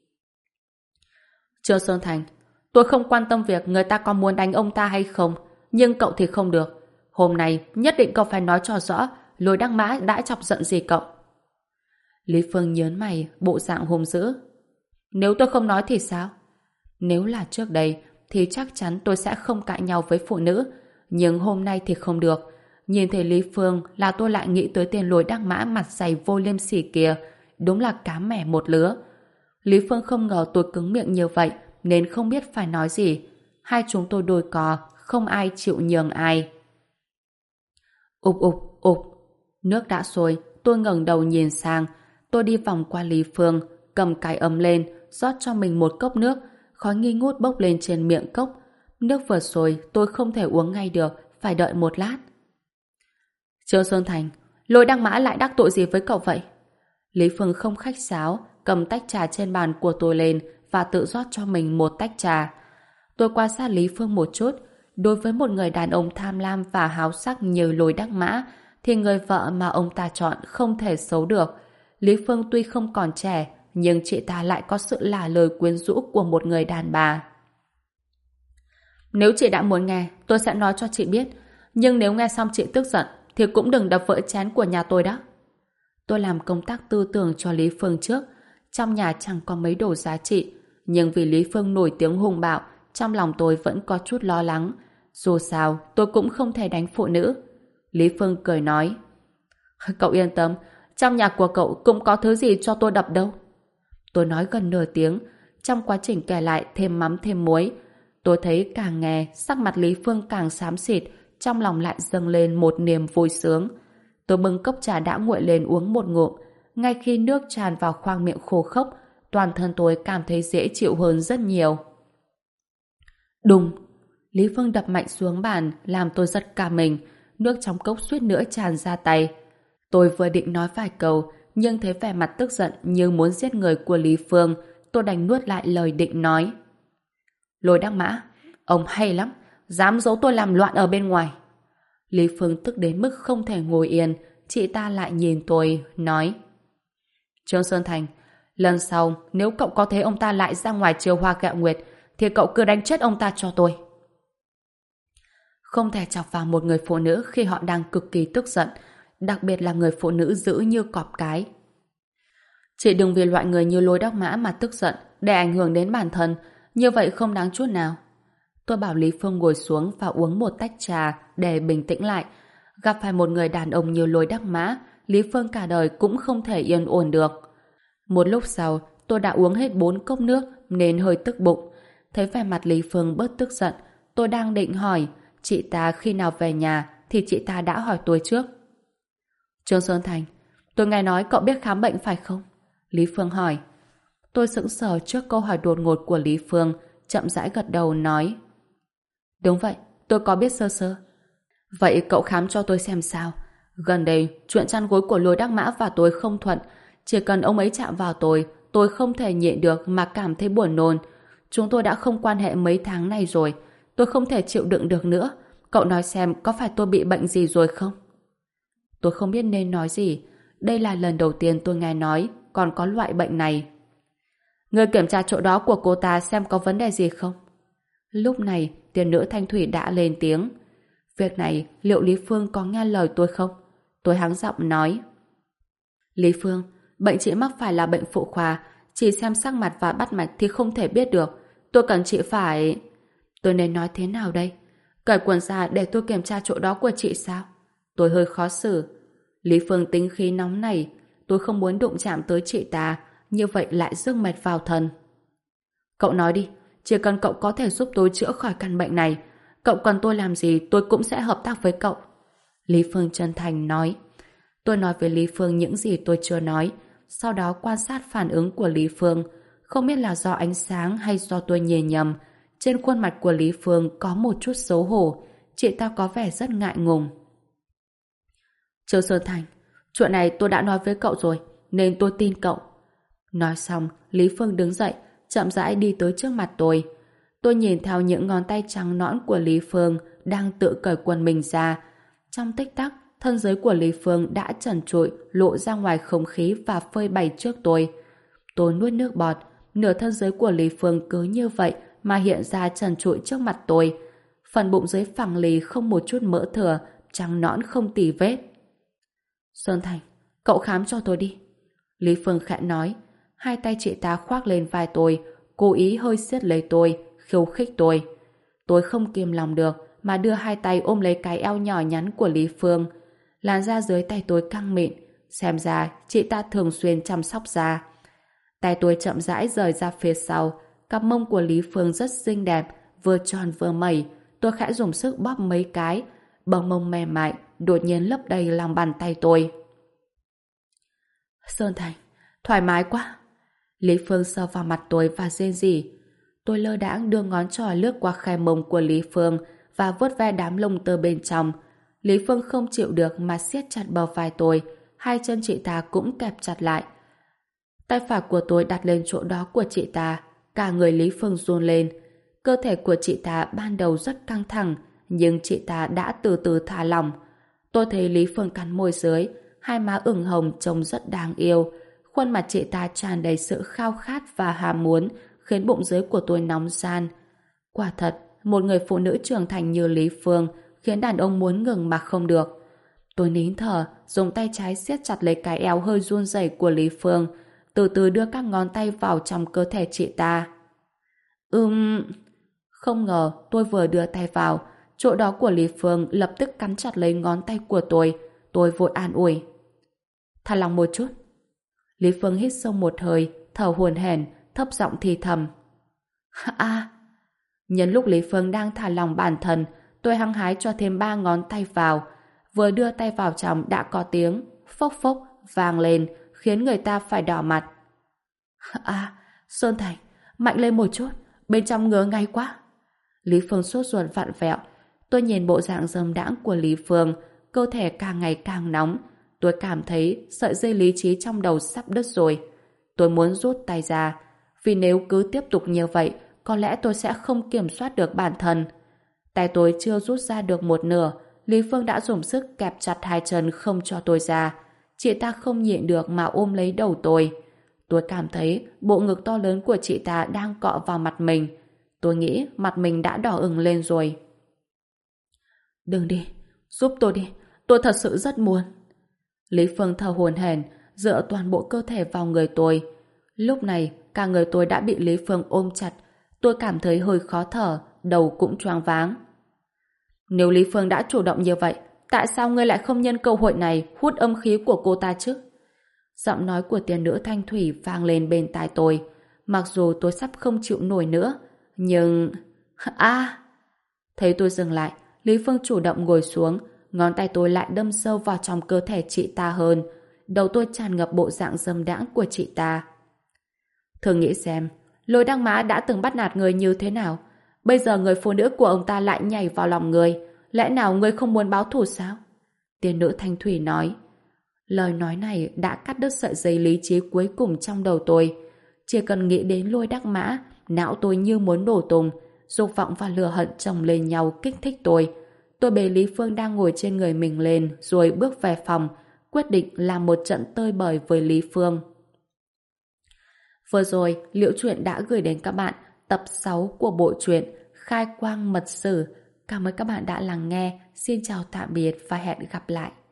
Trương Sơn Thành, tôi không quan tâm việc người ta có muốn đánh ông ta hay không, nhưng cậu thì không được. Hôm nay nhất định cậu phải nói cho rõ Lôi Đắc Mã đã chọc giận gì cậu. Lý Phương nhớn mày, bộ dạng hung dữ. Nếu tôi không nói thì sao? Nếu là trước đây thì chắc chắn tôi sẽ không cãi nhau với phụ nữ, nhưng hôm nay thì không được. Nhìn thấy Lý Phương là tôi lại nghĩ tới tên Lôi Đắc Mã mặt dày vô liêm sỉ kia, đúng là cá mẻ một lứa. Lý Phương không ngờ tôi cứng miệng như vậy nên không biết phải nói gì. Hai chúng tôi đôi cò, không ai chịu nhường ai. Ụp ụp ụp, nước đã sôi, tôi ngẩng đầu nhìn sang. Tôi đi vòng qua Lý Phương, cầm cái ấm lên, rót cho mình một cốc nước. Khói nghi ngút bốc lên trên miệng cốc. Nước vừa sôi, tôi không thể uống ngay được, phải đợi một lát. Trương Sơn Thành, Lôi Đắc Mã lại đắc tội gì với cậu vậy? Lý Phương không khách sáo, cầm tách trà trên bàn của tôi lên và tự rót cho mình một tách trà. Tôi quan sát Lý Phương một chút. Đối với một người đàn ông tham lam và háo sắc như Lôi Đắc Mã, thì người vợ mà ông ta chọn không thể xấu được. Lý Phương tuy không còn trẻ, nhưng chị ta lại có sự lả lời quyến rũ của một người đàn bà. Nếu chị đã muốn nghe, tôi sẽ nói cho chị biết. Nhưng nếu nghe xong chị tức giận, thì cũng đừng đập vỡ chén của nhà tôi đó. Tôi làm công tác tư tưởng cho Lý Phương trước. Trong nhà chẳng có mấy đồ giá trị, nhưng vì Lý Phương nổi tiếng hung bạo, trong lòng tôi vẫn có chút lo lắng. Dù sao, tôi cũng không thể đánh phụ nữ. Lý Phương cười nói. Cậu yên tâm, trong nhà của cậu cũng có thứ gì cho tôi đập đâu. Tôi nói gần nửa tiếng, trong quá trình kể lại thêm mắm thêm muối. Tôi thấy càng nghe, sắc mặt Lý Phương càng xám xịt, trong lòng lại dâng lên một niềm vui sướng. Tôi bưng cốc trà đã nguội lên uống một ngụm. Ngay khi nước tràn vào khoang miệng khô khốc, toàn thân tôi cảm thấy dễ chịu hơn rất nhiều. Đùng! Lý Phương đập mạnh xuống bàn, làm tôi giật cả mình. Nước trong cốc suýt nữa tràn ra tay. Tôi vừa định nói vài câu, nhưng thấy vẻ mặt tức giận như muốn giết người của Lý Phương, tôi đành nuốt lại lời định nói. Lôi Đắc Mã, ông hay lắm, dám giấu tôi làm loạn ở bên ngoài. Lý Phương tức đến mức không thể ngồi yên, chị ta lại nhìn tôi, nói. Trương Sơn Thành, lần sau nếu cậu có thấy ông ta lại ra ngoài chiều hoa gạo nguyệt, thì cậu cứ đánh chết ông ta cho tôi. Không thể chọc vào một người phụ nữ khi họ đang cực kỳ tức giận, đặc biệt là người phụ nữ dữ như cọp cái. Chị đừng vì loại người như Lôi Đắc Mã mà tức giận để ảnh hưởng đến bản thân, như vậy không đáng chút nào. Tôi bảo Lý Phương ngồi xuống và uống một tách trà để bình tĩnh lại. Gặp phải một người đàn ông như Lôi Đắc Mã, Lý Phương cả đời cũng không thể yên ổn được. Một lúc sau, tôi đã uống hết 4 cốc nước nên hơi tức bụng. Thấy vẻ mặt Lý Phương bớt tức giận, tôi đang định hỏi chị ta khi nào về nhà thì chị ta đã hỏi tôi trước. Trương Sơn Thành, tôi nghe nói cậu biết khám bệnh phải không? Lý Phương hỏi. Tôi sững sờ trước câu hỏi đột ngột của Lý Phương, chậm rãi gật đầu nói. Đúng vậy, tôi có biết sơ sơ. Vậy cậu khám cho tôi xem sao. Gần đây, chuyện chăn gối của Lôi Đắc Mã và tôi không thuận. Chỉ cần ông ấy chạm vào tôi không thể nhịn được mà cảm thấy buồn nôn. Chúng tôi đã không quan hệ mấy tháng này rồi. Tôi không thể chịu đựng được nữa. Cậu nói xem có phải tôi bị bệnh gì rồi không? Tôi không biết nên nói gì. Đây là lần đầu tiên tôi nghe nói còn có loại bệnh này. Người kiểm tra chỗ đó của cô ta xem có vấn đề gì không? Lúc này, tiền nữ Thanh Thủy đã lên tiếng. Việc này, liệu Lý Phương có nghe lời tôi không? Tôi hắng giọng nói. Lý Phương, bệnh chị mắc phải là bệnh phụ khoa, chỉ xem sắc mặt và bắt mạch thì không thể biết được. Tôi cần chị phải... Tôi nên nói thế nào đây? Cởi quần ra để tôi kiểm tra chỗ đó của chị sao? Tôi hơi khó xử. Lý Phương tính khí nóng này, tôi không muốn đụng chạm tới chị ta, như vậy lại rước mệt vào thân. Cậu nói đi, chỉ cần cậu có thể giúp tôi chữa khỏi căn bệnh này, cậu cần tôi làm gì tôi cũng sẽ hợp tác với cậu. Lý Phương chân thành nói. Tôi nói với Lý Phương những gì tôi chưa nói, sau đó quan sát phản ứng của Lý Phương. Không biết là do ánh sáng hay do tôi nhìn nhầm, trên khuôn mặt của Lý Phương có một chút xấu hổ, chị ta có vẻ rất ngại ngùng. Trương Sơn Thành, chuyện này tôi đã nói với cậu rồi, nên tôi tin cậu. Nói xong, Lý Phương đứng dậy, chậm rãi đi tới trước mặt tôi. Tôi nhìn theo những ngón tay trắng nõn của Lý Phương đang tự cởi quần mình ra. Trong tích tắc, thân giới của Lý Phương đã trần trụi lộ ra ngoài không khí và phơi bày trước tôi. Tôi nuốt nước bọt, nửa thân giới của Lý Phương cứ như vậy mà hiện ra trần trụi trước mặt tôi. Phần bụng dưới phẳng lì không một chút mỡ thừa, trắng nõn không tì vết. Sơn Thành, cậu khám cho tôi đi. Lý Phương khẽ nói. Hai tay chị ta khoác lên vai tôi, cố ý hơi siết lấy tôi, khiêu khích tôi. Tôi không kiềm lòng được mà đưa hai tay ôm lấy cái eo nhỏ nhắn của Lý Phương. Làn da dưới tay tôi căng mịn, xem ra chị ta thường xuyên chăm sóc da. Tay tôi chậm rãi rời ra phía sau, cặp mông của Lý Phương rất xinh đẹp, vừa tròn vừa mẩy. Tôi khẽ dùng sức bóp mấy cái, bờ mông mềm mại đột nhiên lấp đầy lòng bàn tay tôi. Sơn Thành, thoải mái quá. Lý Phương sờ vào mặt tôi và rên rỉ. Tôi lơ đãng đưa ngón trỏ lướt qua khe mông của Lý Phương và vuốt ve đám lông tơ bên trong. Lý Phương không chịu được mà siết chặt bờ vai tôi, hai chân chị ta cũng kẹp chặt lại. Tay phải của tôi đặt lên chỗ đó của chị ta, cả người Lý Phương run lên. Cơ thể của chị ta ban đầu rất căng thẳng, nhưng chị ta đã từ từ thả lỏng. Tôi thấy Lý Phương cắn môi dưới, hai má ửng hồng trông rất đáng yêu. Khuôn mặt chị ta tràn đầy sự khao khát và ham muốn, khiến bụng dưới của tôi nóng ran. Quả thật, một người phụ nữ trưởng thành như Lý Phương khiến đàn ông muốn ngừng mà không được. Tôi nín thở, dùng tay trái siết chặt lấy cái eo hơi run rẩy của Lý Phương, từ từ đưa các ngón tay vào trong cơ thể chị ta. Không ngờ tôi vừa đưa tay vào, chỗ đó của Lý Phương lập tức cắn chặt lấy ngón tay của tôi vội an ủi. Thả lòng một chút. Lý Phương hít sâu một hơi, thở hổn hển, thấp giọng thì thầm. Nhân lúc Lý Phương đang thả lòng bản thân, tôi hăng hái cho thêm 3 ngón tay vào. Vừa đưa tay vào trong đã có tiếng phốc phốc vang lên, khiến người ta phải đỏ mặt. Sơn Thành, mạnh lên một chút, bên trong ngứa ngay quá. Lý Phương sốt ruột vặn vẹo. Tôi nhìn bộ dạng dâm đãng của Lý Phương, cơ thể càng ngày càng nóng. Tôi cảm thấy sợi dây lý trí trong đầu sắp đứt rồi. Tôi muốn rút tay ra, vì nếu cứ tiếp tục như vậy, có lẽ tôi sẽ không kiểm soát được bản thân. Tay tôi chưa rút ra được một nửa, Lý Phương đã dùng sức kẹp chặt hai chân không cho tôi ra. Chị ta không nhịn được mà ôm lấy đầu tôi. Tôi cảm thấy bộ ngực to lớn của chị ta đang cọ vào mặt mình. Tôi nghĩ mặt mình đã đỏ ửng lên rồi. Đừng đi, giúp tôi đi, tôi thật sự rất muốn. Lý Phương thở hổn hển, dựa toàn bộ cơ thể vào người tôi. Lúc này, cả người tôi đã bị Lý Phương ôm chặt. Tôi cảm thấy hơi khó thở, đầu cũng choáng váng. Nếu Lý Phương đã chủ động như vậy, tại sao ngươi lại không nhân cơ hội này hút âm khí của cô ta chứ? Giọng nói của tiên nữ Thanh Thủy vang lên bên tai tôi. Mặc dù tôi sắp không chịu nổi nữa, nhưng... Thấy tôi dừng lại, Lý Phương chủ động ngồi xuống, ngón tay tôi lại đâm sâu vào trong cơ thể chị ta hơn. Đầu tôi tràn ngập bộ dạng dâm đãng của chị ta. Thử nghĩ xem, Lôi Đăng Mã đã từng bắt nạt người như thế nào? Bây giờ người phụ nữ của ông ta lại nhảy vào lòng người. Lẽ nào ngươi không muốn báo thù sao? Tiên nữ Thanh Thủy nói. Lời nói này đã cắt đứt sợi dây lý trí cuối cùng trong đầu tôi. Chỉ cần nghĩ đến Lôi Đăng Mã, não tôi như muốn nổ tung, dục vọng và lửa hận chồng lên nhau kích thích tôi. Tôi bế Lý Phương đang ngồi trên người mình lên rồi bước về phòng, quyết định làm một trận tơi bời với Lý Phương. Vừa rồi, Liễu Chuyện đã gửi đến các bạn tập 6 của bộ truyện Khai Quang Mật Sử. Cảm ơn các bạn đã lắng nghe. Xin chào tạm biệt và hẹn gặp lại.